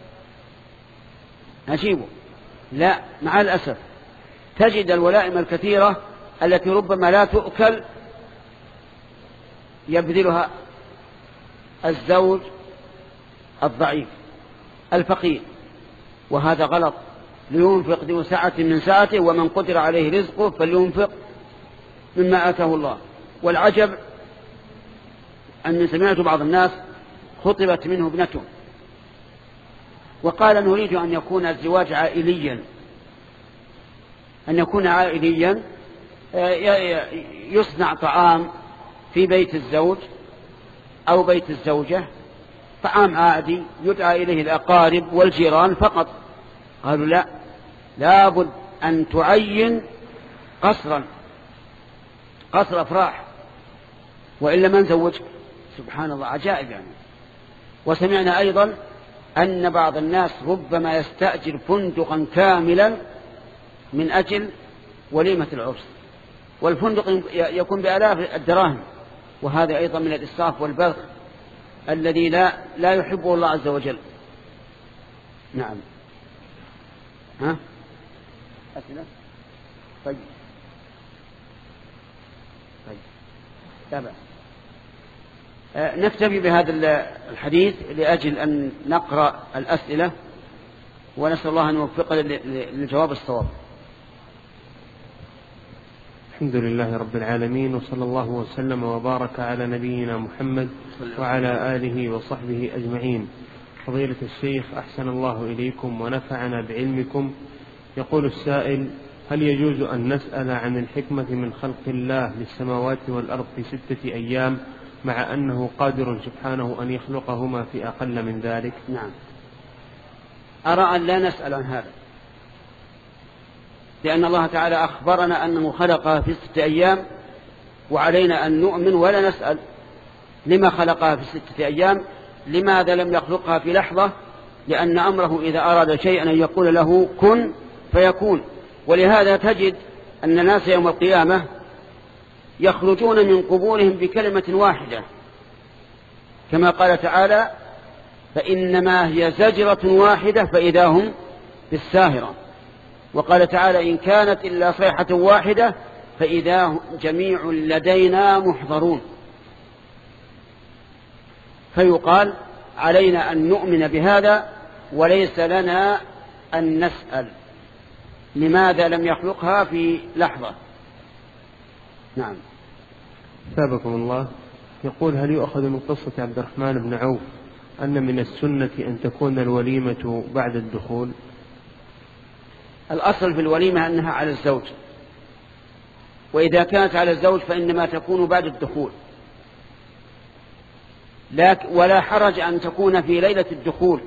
نجيبه لا، مع الأسف تجد الولائم الكثيرة التي ربما لا تؤكل يبذلها الزوج الضعيف الفقير، وهذا غلط. لينفق ذو سعة من سعته ومن قدر عليه رزقه فلينفق مما آتاه الله. والعجب أن سمعت بعض الناس خطبت منه ابنته وقال: نريد أن يكون الزواج عائليا، أن يكون عائليا يصنع طعام في بيت الزوج أو بيت الزوجة، طعام عادي يدعى إليه الأقارب والجيران فقط. قالوا: لا، لابد أن تعين قصرا، قصر أفراح، وإلا ما نزوجك. سبحان الله، عجائب يعني. وسمعنا أيضا أن بعض الناس ربما يستأجر فندقا كاملا من أجل وليمة العرس، والفندق يكون بآلاف الدراهم، وهذا أيضا من الإسراف والبذخ الذي لا لا يحبه الله عز وجل. نعم. ها أسئلة؟ طيب طيب لا بأس. آه نكتفي بهذا الحديث لأجل أن نقرأ الأسئلة، ونسأل الله أن يوفقنا للجواب الصواب. الحمد لله رب العالمين، وصلى الله وسلم وبارك على نبينا محمد وعلى آله وصحبه أجمعين. فضيلة الشيخ، أحسن الله إليكم ونفعنا بعلمكم. يقول السائل: هل يجوز أن نسأل عن الحكمة من خلق الله للسماوات والأرض في ستة أيام مع أنه قادر سبحانه أن يخلقهما في أقل من ذلك؟ نعم، أرى أن لا نسأل عن هذا، لأن الله تعالى أخبرنا أنه خلقها في ستة أيام، وعلينا أن نؤمن ولا نسأل لما خلقها في ستة أيام، لماذا لم يخلقها في لحظة؟ لأن أمره إذا أراد شيئا أن يقول له كن فيكون. ولهذا تجد أن الناس يوم القيامة يخرجون من قبورهم بكلمة واحدة، كما قال تعالى: فإنما هي زجرة واحدة فإذا هم بالساهرة. وقال تعالى: إن كانت إلا صيحة واحدة فإذا جميع لدينا محضرون. فيقال علينا أن نؤمن بهذا، وليس لنا أن نسأل لماذا لم يخلقها في لحظة. نعم. ثابكم الله. يقول: هل يؤخذ من قصة عبد الرحمن بن عوف أن من السنة أن تكون الوليمة بعد الدخول؟ الأصل في الوليمة أنها على الزوج، وإذا كانت على الزوج فإنما تكون بعد الدخول، ولا حرج أن تكون في ليلة الدخول،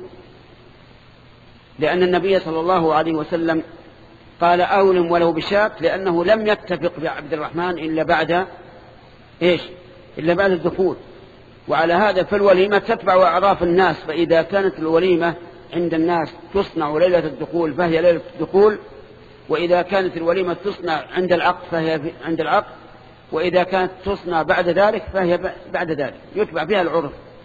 لأن النبي صلى الله عليه وسلم قال: أولم ولو بشاة، لأنه لم يتفق بعبد الرحمن إلا بعد إيش؟ إلا بعد الدخول. وعلى هذا فالوليمة تتبع أعراف الناس، فإذا كانت الوليمة عند الناس تصنع ليلة الدخول فهي ليلة الدخول، وإذا كانت الوليمة تصنع عند العقد فهي عند العقد، وإذا كانت تصنع بعد ذلك فهي بعد ذلك، يتبع فيها العرف.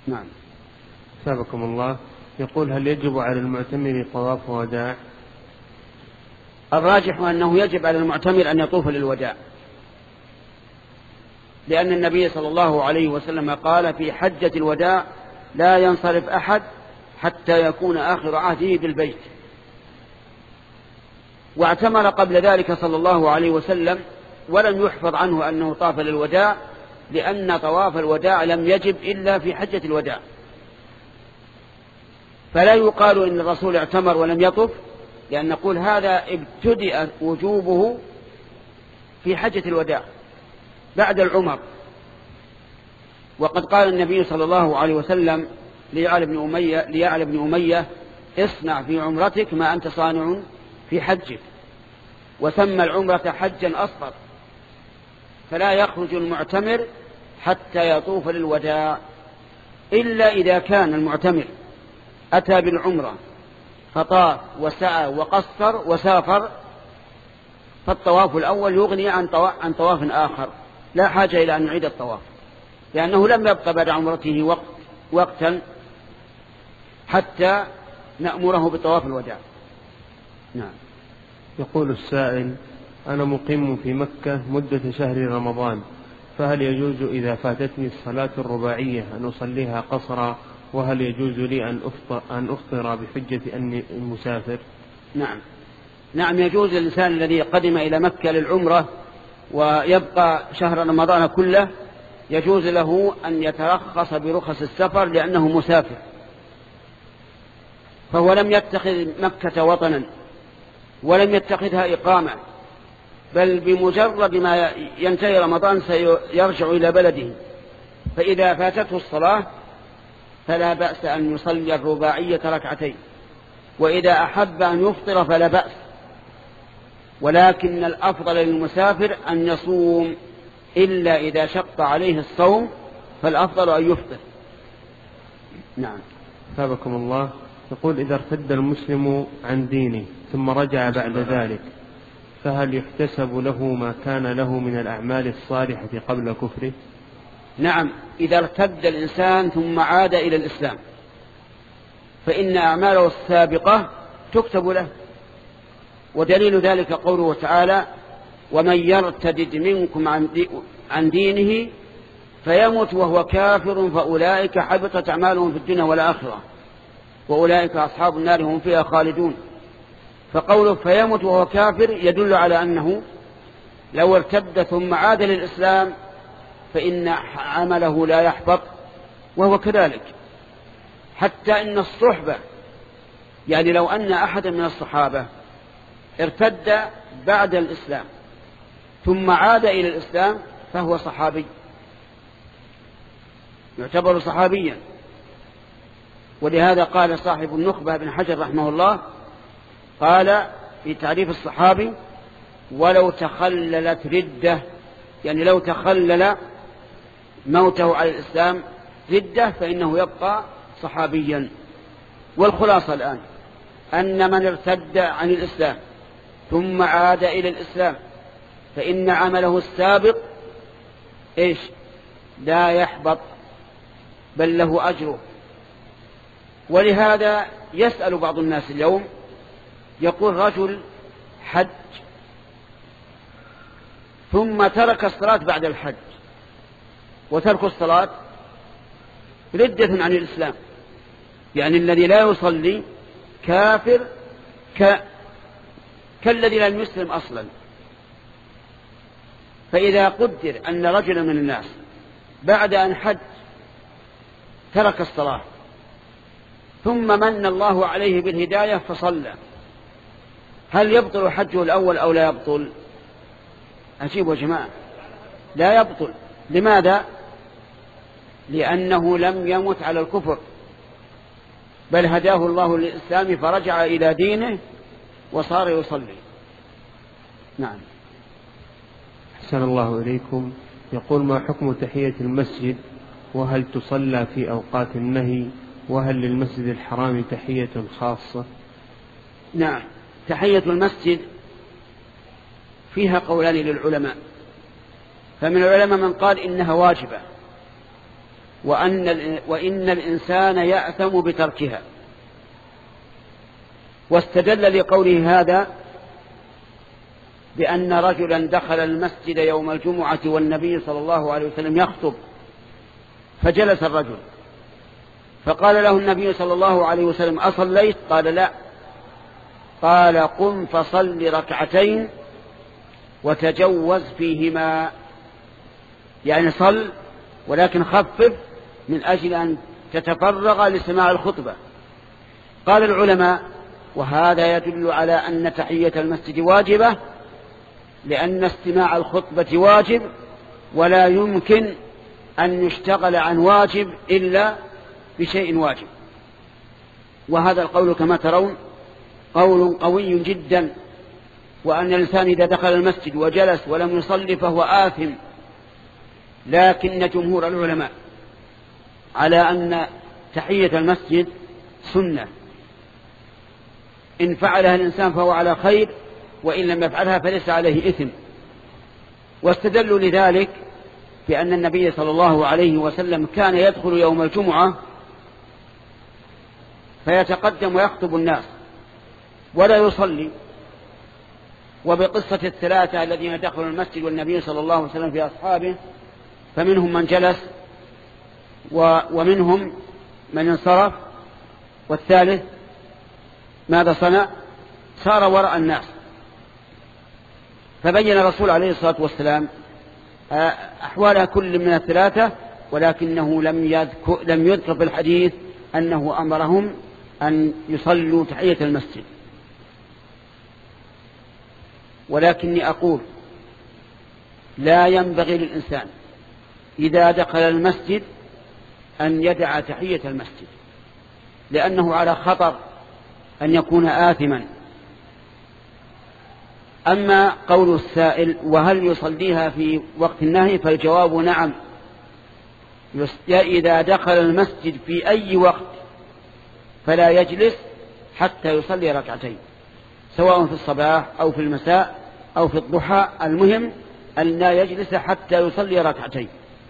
نعم. سابقكم الله. يقول: هل يجب على المعتمر طواف وداع؟ الراجح أنه يجب على المعتمر أن يطوف للوداع، لأن النبي صلى الله عليه وسلم قال في حجة الوداع: لا ينصرف أحد حتى يكون آخر عهده بالبيت. واعتمر قبل ذلك صلى الله عليه وسلم ولم يحفظ عنه أنه طاف للوداع، لأن طواف الوداع لم يجب إلا في حجة الوداع، فلا يقال إن الرسول اعتمر ولم يطف، لأن نقول هذا ابتدأ وجوبه في حجة الوداع بعد العمر. وقد قال النبي صلى الله عليه وسلم ليعلى بن أمية, ليعلى بن أمية: اصنع في عمرتك ما أنت صانع في حجك، وسمى العمرة حجا أصغر. فلا يخرج المعتمر حتى يطوف للوداع، إلا إذا كان المعتمر أتى بالعمرة فطاف وسعى وقصر وسافر، فالطواف الأول يغني عن عن طواف آخر، لا حاجة إلى أن يعيد الطواف، لأنه لم يبقى بعد عمرته وقت وقتا حتى نأمره بطواف الوداع. نعم. يقول السائل: أنا مقيم في مكة مدة شهر رمضان، فهل يجوز إذا فاتتني الصلاة الرباعية أن أصليها قصرا؟ وهل يجوز لي أن أفطر, أن أفطر بحجة أني مسافر؟ نعم نعم يجوز للإنسان الذي قدم إلى مكة للعمرة ويبقى شهر رمضان كله، يجوز له أن يترخص برخص السفر لأنه مسافر، فهو لم يتخذ مكة وطنا ولم يتخذها إقامة، بل بمجرد ما ينتهي رمضان سيرجع إلى بلده، فإذا فاتته الصلاة فلا بأس أن يصلي الرباعية ركعتين، وإذا أحب أن يفطر فلا بأس، ولكن الأفضل للمسافر أن يصوم، إلا إذا شق عليه الصوم فالأفضل أن يفطر. نعم. ثابكم الله. يقول: إذا ارتد المسلم عن دينه ثم رجع بعد ذلك، فهل يحتسب له ما كان له من الأعمال الصالحة قبل كفره؟ نعم، إذا ارتد الإنسان ثم عاد إلى الإسلام فإن أعماله السابقة تكتب له، ودليل ذلك قوله تعالى: ومن يرتد منكم عن دينه فيمت وهو كافر فأولئك حبطت أعمالهم في الدنيا والآخرة وأولئك أصحاب النار هم فيها خالدون. فقوله فيمت وهو كافر يدل على أنه لو ارتد ثم عاد للإسلام فإن عمله لا يحبط، وهو كذلك. حتى إن الصحبة، يعني لو أن أحدا من الصحابة ارتد بعد الإسلام ثم عاد إلى الإسلام فهو صحابي، يعتبر صحابيا. ولهذا قال صاحب النخبة ابن حجر رحمه الله، قال في تعريف الصحابي: ولو تخللت ردة، يعني لو تخلل موته على الإسلام ردة فإنه يبقى صحابيا. والخلاصة الآن أن من ارتد عن الإسلام ثم عاد إلى الإسلام فإن عمله السابق إيش؟ لا يحبط، بل له أجره. ولهذا يسأل بعض الناس اليوم، يقول رجل حج ثم ترك الصلاة بعد الحج، وترك الصلاة ردة عن الإسلام، يعني الذي لا يصلي كافر ك... كالذي لم يسلم أصلا. فإذا قدر أن رجلا من الناس بعد أن حج ترك الصلاة ثم من الله عليه بالهداية فصلى، هل يبطل حجه الأول أو لا يبطل؟ أجيبوا يا جماعة، لا يبطل. لماذا؟ لأنه لم يمت على الكفر، بل هداه الله للإسلام فرجع إلى دينه وصار يصلي. نعم. أحسن الله إليكم. يقول: ما حكم تحية المسجد؟ وهل تصلى في أوقات النهي؟ وهل للمسجد الحرام تحية خاصة؟ نعم، تحية المسجد فيها قولان للعلماء، فمن العلماء من قال إنها واجبة، وأن, وإن الإنسان يأثم بتركها. واستدل لقوله هذا بأن رجلا دخل المسجد يوم الجمعة والنبي صلى الله عليه وسلم يخطب، فجلس الرجل فقال له النبي صلى الله عليه وسلم: أصليت؟ قال: لا. قال: قم فصل ركعتين وتجوز فيهما، يعني صل ولكن خفف من أجل أن تتفرغ لسماع الخطبة. قال العلماء: وهذا يدل على أن تحية المسجد واجبة، لأن استماع الخطبة واجب، ولا يمكن أن يشتغل عن واجب إلا بشيء واجب. وهذا القول كما ترون قول قوي جدا، وأن الإنسان إذا دخل المسجد وجلس ولم يصلي فهو آثم. لكن جمهور العلماء على أن تحية المسجد سنة، إن فعلها الإنسان فهو على خير، وإن لم يفعلها فليس عليه إثم. واستدلوا لذلك بأن النبي صلى الله عليه وسلم كان يدخل يوم الجمعة فيتقدم ويخطب الناس ولا يصلي، وبقصة الثلاثة الذين دخلوا المسجد والنبي صلى الله عليه وسلم في أصحابه، فمنهم من جلس ومنهم من انصرف، والثالث ماذا صنع؟ صار وراء الناس. فبين الرسول عليه الصلاة والسلام أحوال كل من الثلاثة، ولكنه لم يذكر, لم يذكر في الحديث أنه أمرهم أن يصلوا تحية المسجد. ولكني أقول لا ينبغي للإنسان إذا دخل المسجد أن يدع تحية المسجد، لأنه على خطر أن يكون آثما. أما قول السائل: وهل يصليها في وقت النهي؟ فالجواب نعم، إذا دخل المسجد في أي وقت فلا يجلس حتى يصلي ركعتين، سواء في الصباح أو في المساء أو في الضحى، المهم أن لا يجلس حتى يصلي ركعتين.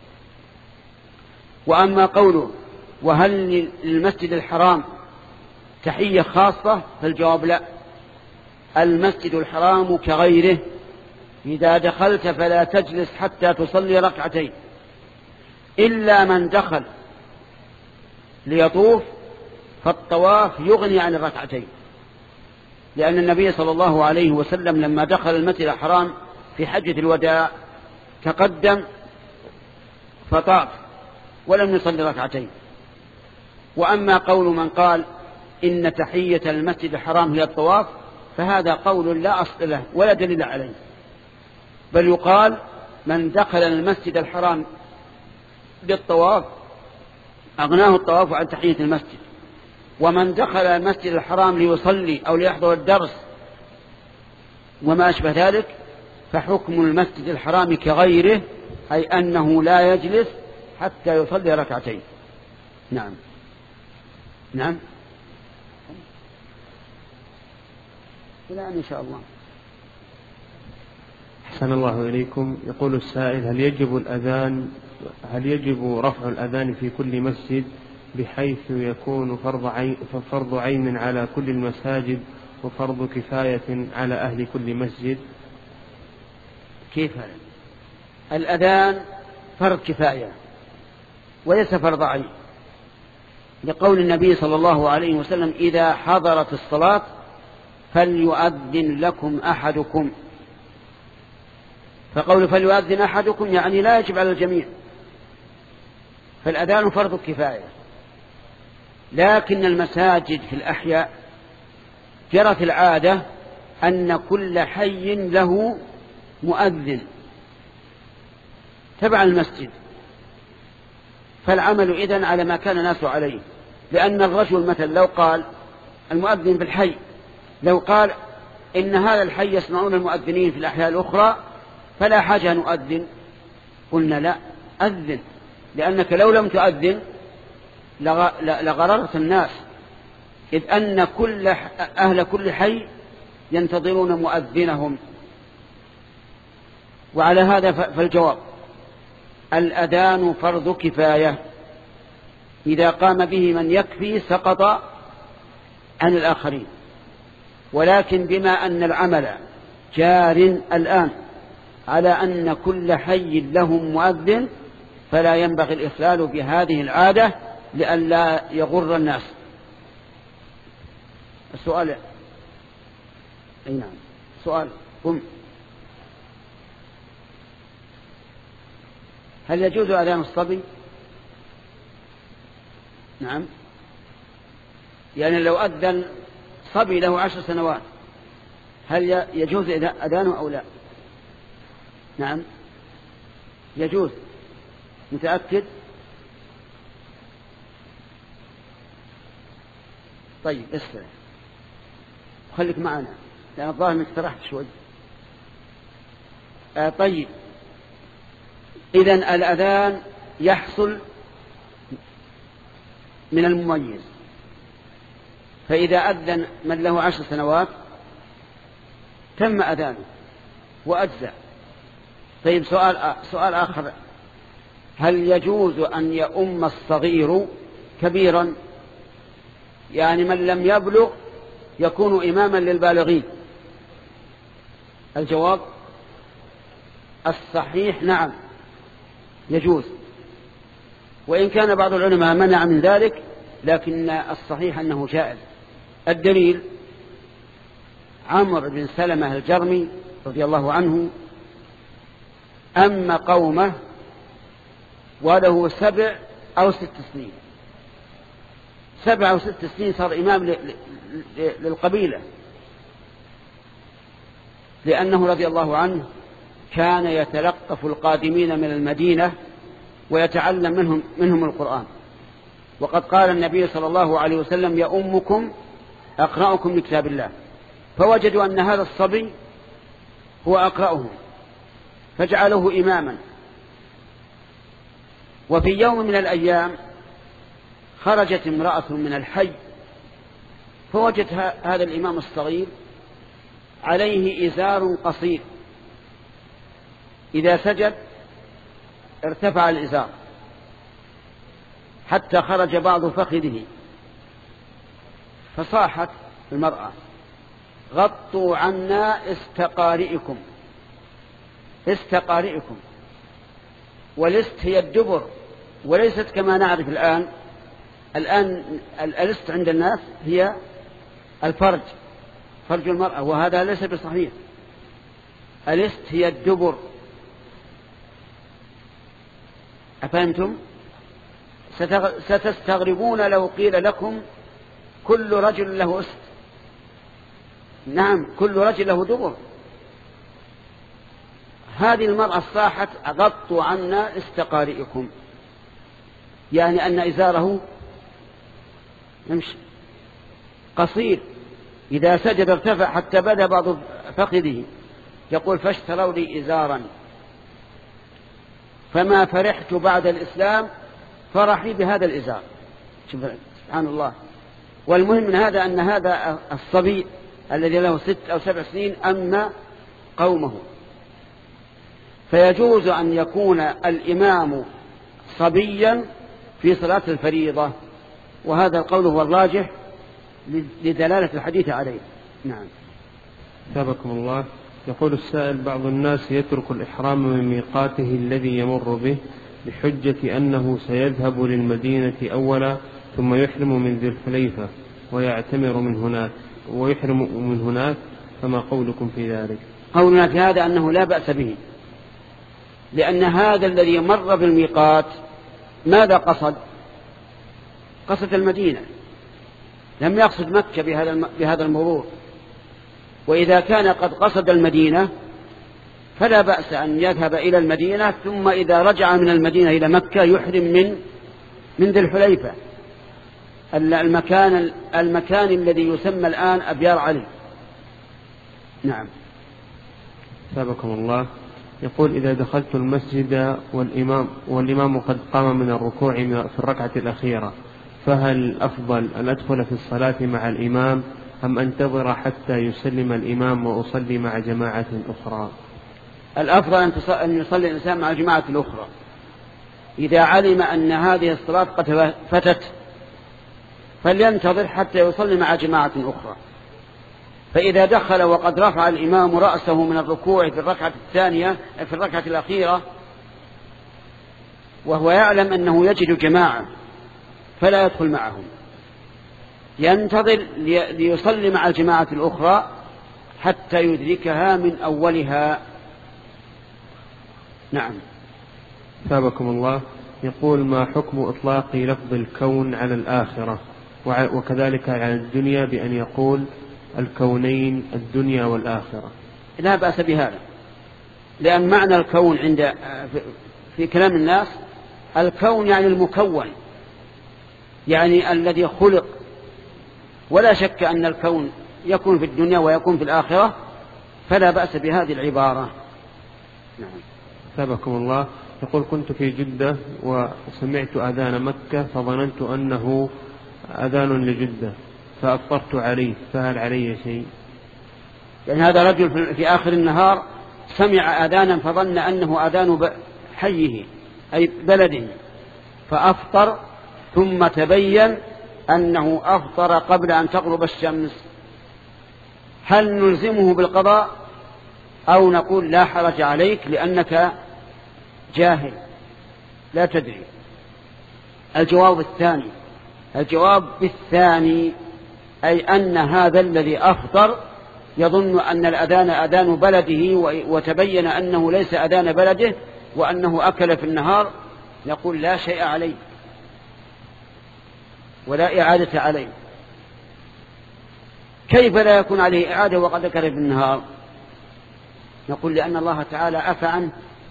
وأما قوله: وهل للمسجد الحرام تحية خاصة؟ فالجواب لا، المسجد الحرام كغيره، إذا دخلت فلا تجلس حتى تصلي ركعتين، إلا من دخل ليطوف فالطواف يغني عن الركعتين، لأن النبي صلى الله عليه وسلم لما دخل المسجد الحرام في حجة الوداع تقدم فطاف ولم يصلي ركعتين. وأما قول من قال إن تحية المسجد الحرام هي الطواف، فهذا قول لا أصل له ولا دليل عليه، بل يقال من دخل المسجد الحرام بالطواف أغناه الطواف عن تحية المسجد، ومن دخل المسجد الحرام ليصلي أو ليحضر الدرس وما أشبه ذلك فحكم المسجد الحرام كغيره، أي أنه لا يجلس حتى يصلي ركعتين. نعم نعم الآن إن شاء الله. أحسن الله إليكم. يقول السائل: هل يجب الأذان هل يجب رفع الأذان في كل مسجد بحيث يكون فرض عين, فرض عين على كل المساجد وفرض كفاية على أهل كل مسجد؟ كيف هذا؟ الأذان فرض كفاية وليس فرض عين، لقول النبي صلى الله عليه وسلم: إذا حضرت الصلاة فليؤذن لكم أحدكم. فقول فليؤذن أحدكم يعني لا يجب على الجميع، فالأذان فرض كفاية. لكن المساجد في الأحياء جرت العادة أن كل حي له مؤذن تبع المسجد، فالعمل إذن على ما كان الناس عليه. لأن الرجل مثلا لو قال المؤذن في الحي، لو قال إن هذا الحي يسمعون المؤذنين في الأحياء الأخرى فلا حاجة نؤذن، قلنا لا، أذن، لأنك لو لم تؤذن لغررت الناس، إذ أن كل أهل كل حي ينتظرون مؤذنهم. وعلى هذا فالجواب: الأذان فرض كفاية إذا قام به من يكفي سقط عن الآخرين، ولكن بما أن العمل جار الآن على أن كل حي له مؤذن فلا ينبغي الإخلال بهذه العادة لئلا يغر الناس. السؤال أي نعم سؤال قم. هل يجوز أذان الصبي؟ نعم، يعني لو أذن صبي له عشر سنوات هل يجوز أذانه أو لا؟ نعم يجوز. متأكد؟ طيب اسمع خليك معنا لأن الظاهر انك سرحت شوي. آه طيب إذن الأذان يحصل من المميز، فإذا أذن من له عشر سنوات تم أذانه وأجزأ. طيب سؤال سؤال آخر، هل يجوز أن يؤم الصغير كبيرا؟ يعني من لم يبلغ يكون إماما للبالغين. الجواب الصحيح نعم يجوز، وإن كان بعض العلماء منع من ذلك، لكن الصحيح أنه جائز. الدليل عمرو بن سلمة الجرمي رضي الله عنه أما قومه وله سبع أو ست سنين، سبع أو ست سنين صار إمام للقبيلة، لأنه رضي الله عنه كان يتلقف القادمين من المدينة ويتعلم منهم, منهم القرآن. وقد قال النبي صلى الله عليه وسلم يا أمكم أقرأكم لكتاب الله، فوجدوا أن هذا الصبي هو أقرأهم فجعله إماما. وفي يوم من الأيام خرجت امرأة من الحي فوجدت هذا الإمام الصغير عليه إزار قصير، إذا سجد ارتفع الإزار حتى خرج بعض فخذه، فصاحت المرأة غطوا عنا استقارئكم. استقارئكم والست هي الدبر، وليست كما نعرف الآن. الآن الست عند الناس هي الفرج، فرج المرأة، وهذا ليس بصحيح. الست هي الدبر، أفهمتم؟ ستستغربون لو قيل لكم كل رجل له است. نعم كل رجل له دبر. هذه المرأة صاحت غطوا عنا استقارئكم، يعني أن إزاره يمشي قصير، إذا سجد ارتفع حتى بدا بعض فخذه. يقول فاشتروا لي إزارا فما فرحت بعد الإسلام فرحي بهذا الإزار. سبحان الله. والمهم من هذا أن هذا الصبي الذي له ست أو سبع سنين أما قومه، فيجوز أن يكون الإمام صبيا في صلاة الفريضة، وهذا القول هو الراجح لدلالة الحديث عليه. نعم. ثابكم الله. يقول السائل بعض الناس يترك الإحرام من ميقاته الذي يمر به بحجة أنه سيذهب للمدينة أولا ثم يحرم من ذي الحليفة ويعتمر من هناك ويحرم من هناك، فما قولكم في ذلك؟ قولنا في هذا أنه لا بأس به، لأن هذا الذي مر بالميقات ماذا قصد؟ قصد المدينة، لم يقصد مكة بهذا المرور. وإذا كان قد قصد المدينة فلا بأس أن يذهب إلى المدينة، ثم إذا رجع من المدينة إلى مكة يحرم من من ذي الحليفة، المكان المكان الذي يسمى الآن أبيار علي. نعم. ثابكم الله. يقول إذا دخلت المسجد والإمام والإمام قد قام من الركوع في الركعة الأخيرة، فهل أفضل أن أدخل في الصلاة مع الإمام أم أنتظر حتى يسلم الإمام وأصلي مع جماعة أخرى؟ الأفضل أن يصلي الإنسان مع جماعة الأخرى، إذا علم أن هذه الصلاة قد فتت فلينتظر حتى يصلي مع جماعة أخرى. فإذا دخل وقد رفع الإمام رأسه من الركوع في الركعة الثانية في الركعة الأخيرة وهو يعلم أنه يجد جماعة فلا يدخل معهم، ينتظر ليصلي مع الجماعة الأخرى حتى يدركها من أولها. نعم. ثابكم الله. يقول: ما حكم إطلاق لفظ الكون على الآخرة وكذلك على الدنيا بأن يقول الكونين الدنيا والآخرة؟ لا بأس بهذا، لأن معنى الكون عند في كلام الناس الكون يعني المكون، يعني الذي خلق، ولا شك أن الكون يكون في الدنيا ويكون في الآخرة، فلا بأس بهذه العبارة. نعم. ثابكم الله. يقول: كنت في جدة وسمعت أذان مكة فظننت أنه أذان لجدة فأفطرت عليه، فهل علي شيء؟ يعني هذا رجل في آخر النهار سمع أذانا فظن أنه أذان حيه أي بلده فأفطر، ثم تبين أنه أفطر قبل أن تغرب الشمس، هل نلزمه بالقضاء أو نقول لا حرج عليك لأنك جاهل لا تدري؟ الجواب الثاني، الجواب بالثاني، أي أن هذا الذي أفطر يظن أن الأذان أذان بلده وتبين أنه ليس أذان بلده وأنه أكل في النهار، نقول لا شيء عليه ولا إعادة عليه. كيف لا يكون عليه إعادة وقد أكل في النهار؟ نقول لأن الله تعالى عفى عنه،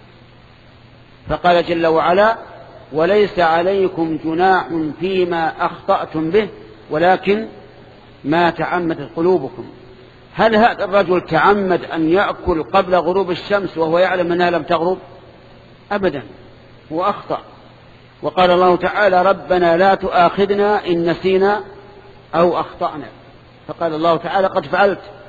فقال جل وعلا: وليس عليكم جناح فيما أخطأتم به ولكن ما تعمدت قلوبكم. هل هذا الرجل تعمد أن يأكل قبل غروب الشمس وهو يعلم أنها لم تغرب؟ أبدا، هو أخطأ. وقال الله تعالى: ربنا لا تؤاخذنا إن نسينا أو أخطأنا، فقال الله تعالى: قد فعلت.